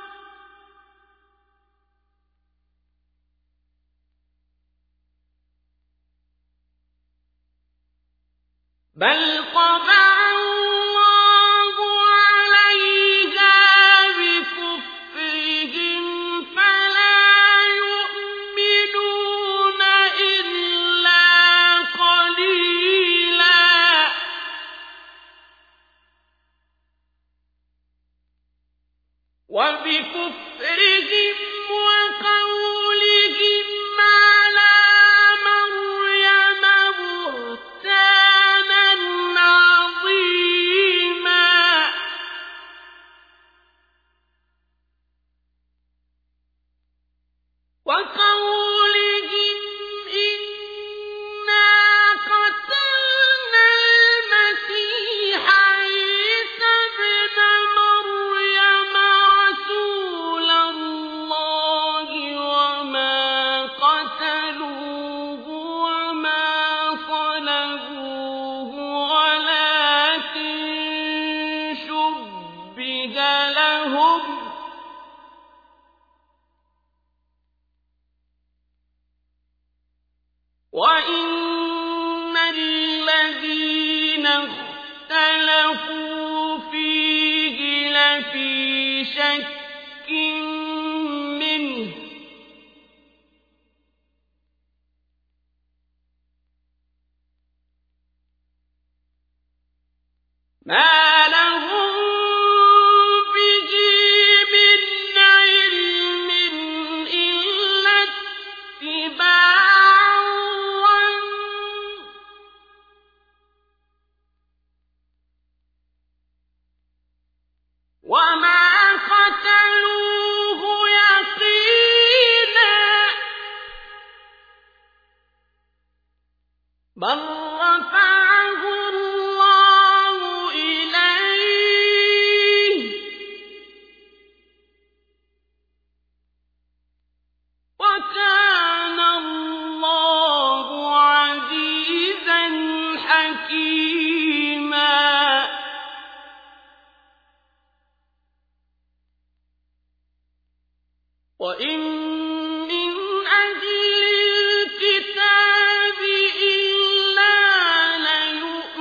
بل طبع الله عليها بكفرهم فلا يؤمنون إلا قليلا وبكفرهم وقولهم على مريم بهتانا عظيما وقولهم إنا قتلنا المسيح عيسى ابن مريم رسول الله وما قتلوه وما صلبوه ولكن شبه لهم وإن الذين اختلفوا فيه لفي شك منه ما لهم به من علم إلا اتباع الظن وما قتلوه يقينا بل رفعه الله إليه وكان الله عزيزا حكيما وإن من أهل الكتاب إلا ليؤمنن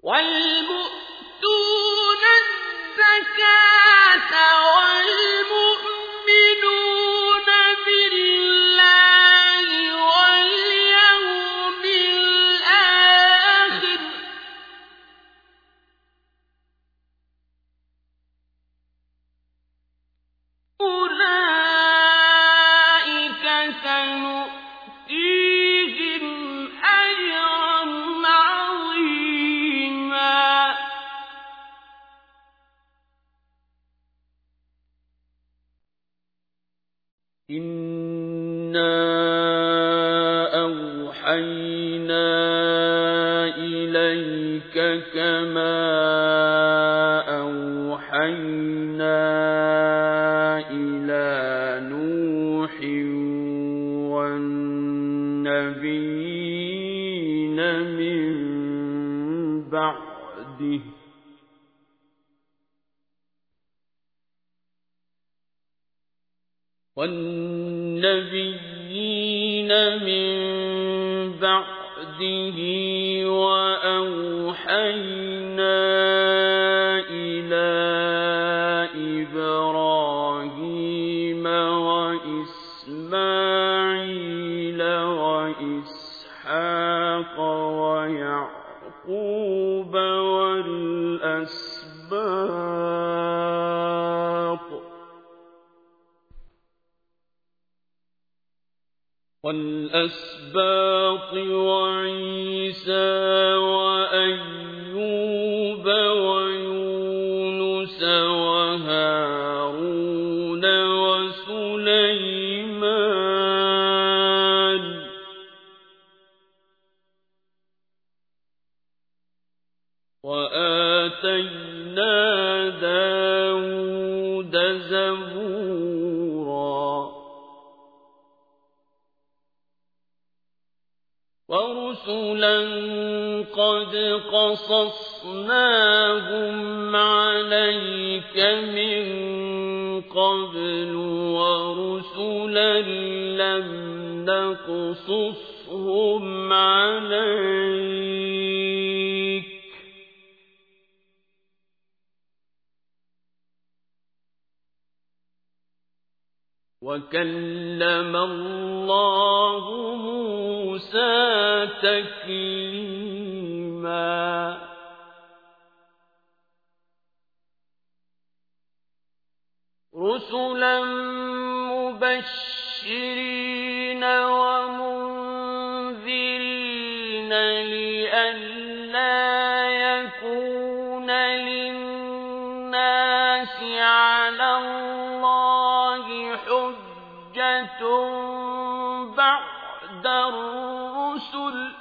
وَالْمُؤْتُونَ الزَّكَاةَ وَالْمُؤْمِنُونَ بِاللَّهِ وَالْيَوْمِ الْآخِرِ أُولَٰئِكَ سَنُؤْتِيهِمْ أَجْرًا عَظِيمًا. إِنَّا أَوْحَيْنَا إِلَيْكَ كَمَا أَوْحَيْنَا إِلَىٰ نُوحٍ وَالنَّبِيِّينَ مِن بَعْدِهِ وَالنَّبِيِّينَ مِن بَعْدِهِ وَأَوْحَيْنَا إِلَىٰ إِبْرَاهِيمَ وَإِسْمَاعِيلَ وَإِسْحَاقَ وَيَعْقُوبَ وَالْأَسْبَاطِ وَالْأَسْبَاطِ وَعِيسَىٰ وَأَيُّوبَ وَيُونُسَ وَهَارُونَ وَسُلَيْمَانَ وَآتَيْنَا دَاوُودَ زَبُورًا. وَرُسُلًا قَدْ قَصَصْنَاهُمْ عَلَيْكَ مِن قَبْلُ وَرُسُلًا لَّمْ نَقْصُصْهُمْ عَلَيْكَ ۚ وَكَلَّمَ اللَّهُ مُوسَىٰ تَكْلِيمًا. رُسُلًا مُبَشِّرِينَ وَمُنذِرِينَ لِئَلَّا يَكُونَ لِلنَّاسِ عَلَى اللَّهِ حُجَّةٌ بَعْدَ الرُّسُلِ ۚ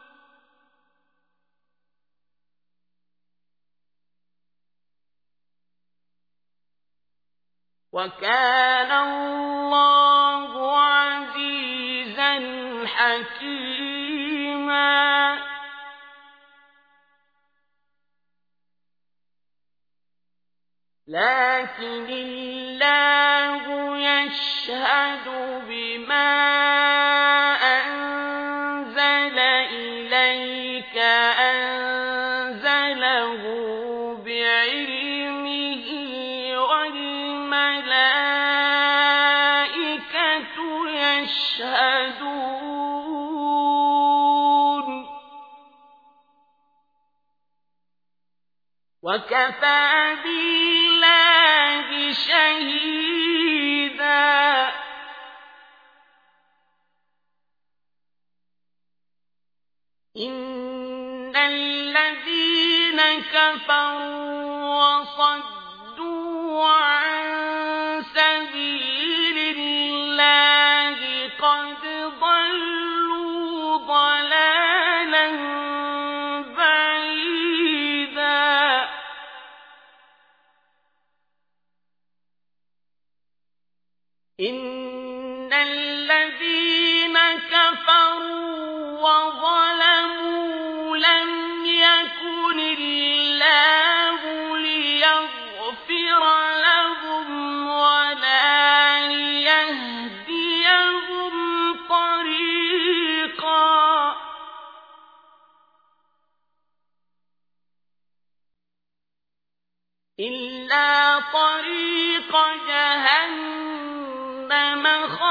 وَكَانَ اللَّهُ عَزِيزًا حَكِيمًا. لَكِنِ اللَّهُ يَشْهَدُ بِمَا أَنزَلَ إِلَيْكَ أَنزَلَهُ بِعِلْمِهِ وَالْمَلَائِكَةُ يَشْهَدُونَ ۚ وَكَفَىٰ بِاللَّهِ شَهِيدًا. إِنَّ الَّذِينَ كَفَرُوا وَصَدُّوا عَن سَبِيلِ اللَّهِ قَدْ ضَلُّوا ضَلَالًا بَعِيدًا. إِنَّ الَّذِينَ كَفَرُوا وَظَلَمُوا لَمْ يَكُنِ اللَّهُ لِيَغْفِرَ لَهُمْ طريق جهنم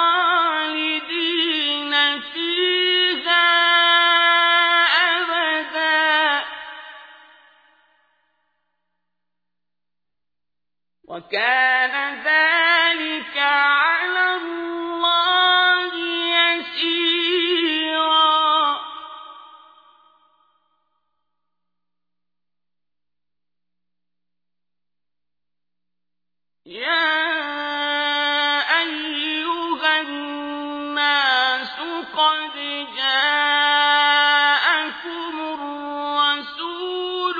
خالدين فيها أبدا وكان ذلك على الله يسيرا يا أيها الناس قد جاءكم الرسول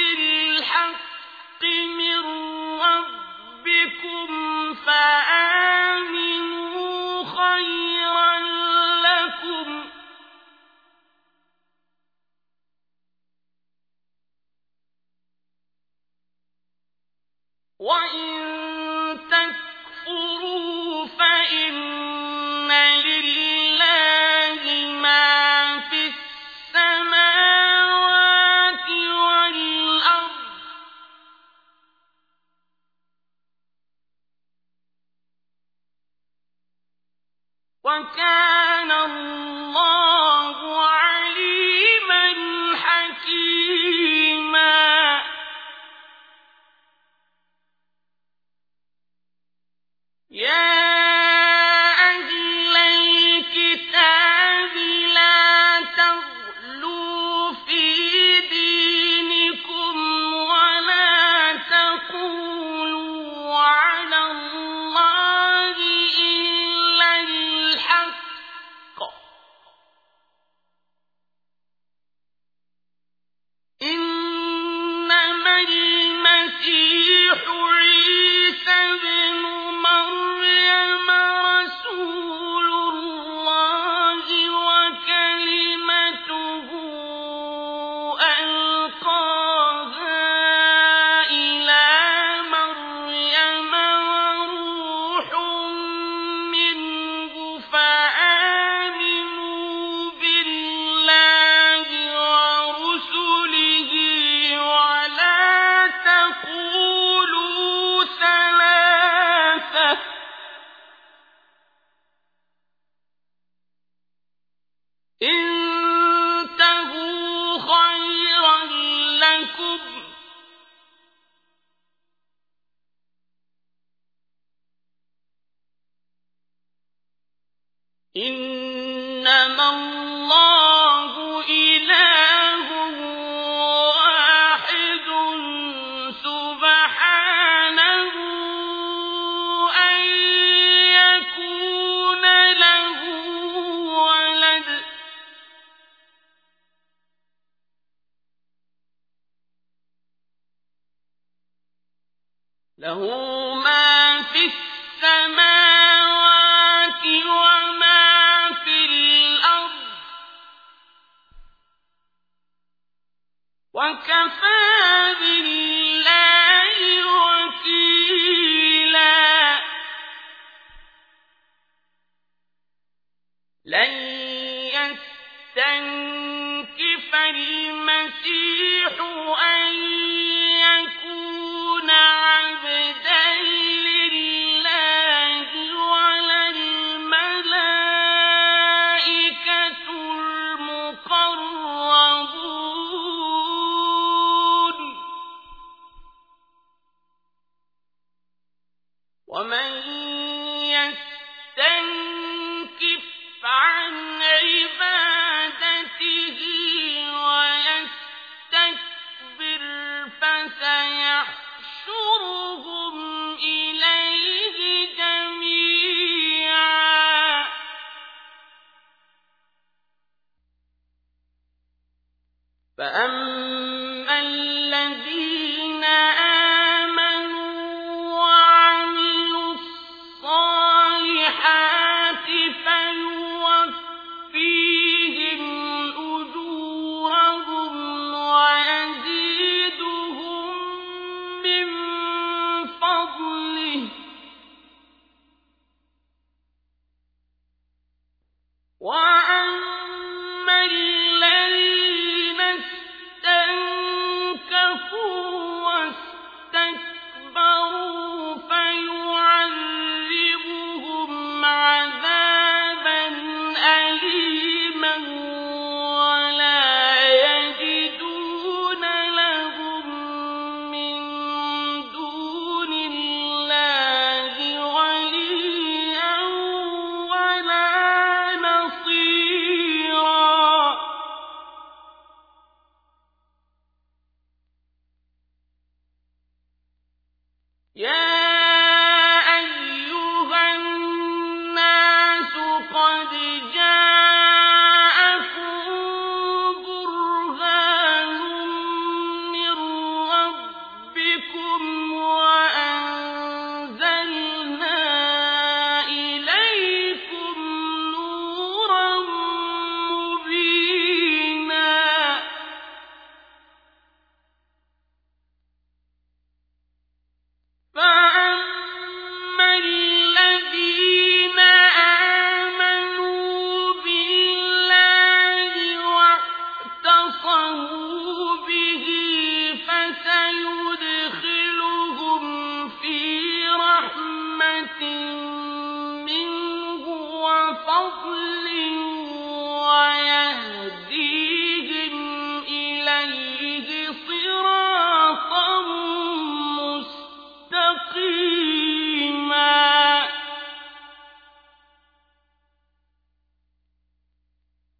بالحق من ربكم فآمنوا خيرا لكم وإن تكفروا فإن لله ما في السماوات والأرض وكان الله عليما حكيما يا أهل الكتاب لا تغلوا في دينكم ولا تقولوا على الله إلا الحق إنما المسيح عيسى بن مريم رسول الله وكلمته ألقاها إلى مريم وروح منه فآمنوا بالله ورسله ولا تقولوا ثلاثة انتهوا خيرا لكم إنما الله إله واحد سبحانه أن يكون له ولد له ما في السماوات وما في الأرض وكفى بالله وكيلا لن يستنكف المسيح أن يكون عبدا لله ولا الملائكة المقربون ومن يستنكف عن عبادته ويستكبر فسيحشرهم إليه جميعا فأما الذين آمنوا وعملوا الصالحات فيوفيهم أجورهم ويزيدهم من فضله وأما الذين استنكفوا واستكبروا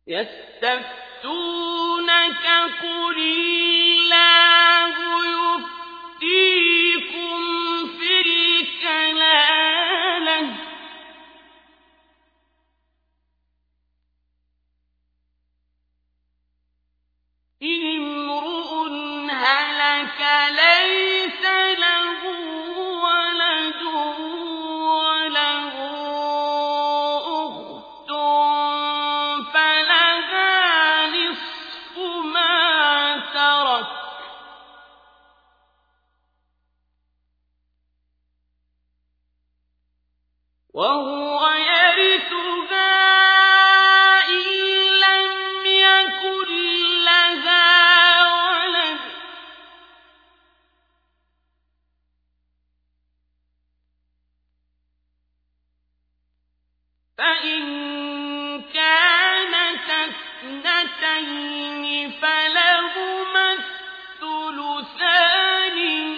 يستفتونك قل الله يفتيكم في الكلالة إن امرؤ هلك ليس له ولد وله أخت فلها نصف ما ترك وهو يرثها إن لم يكن لها ولد فإن كانت اثنتين فلهما الثلثان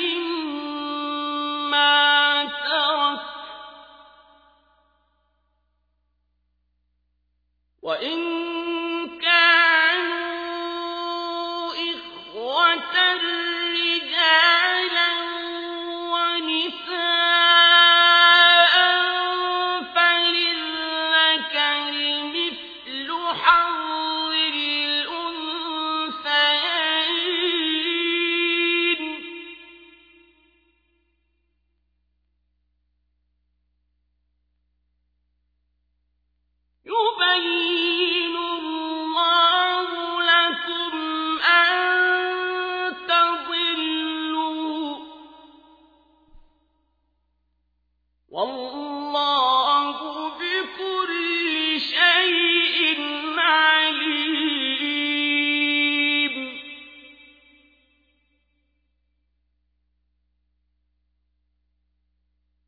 مما ترك وإن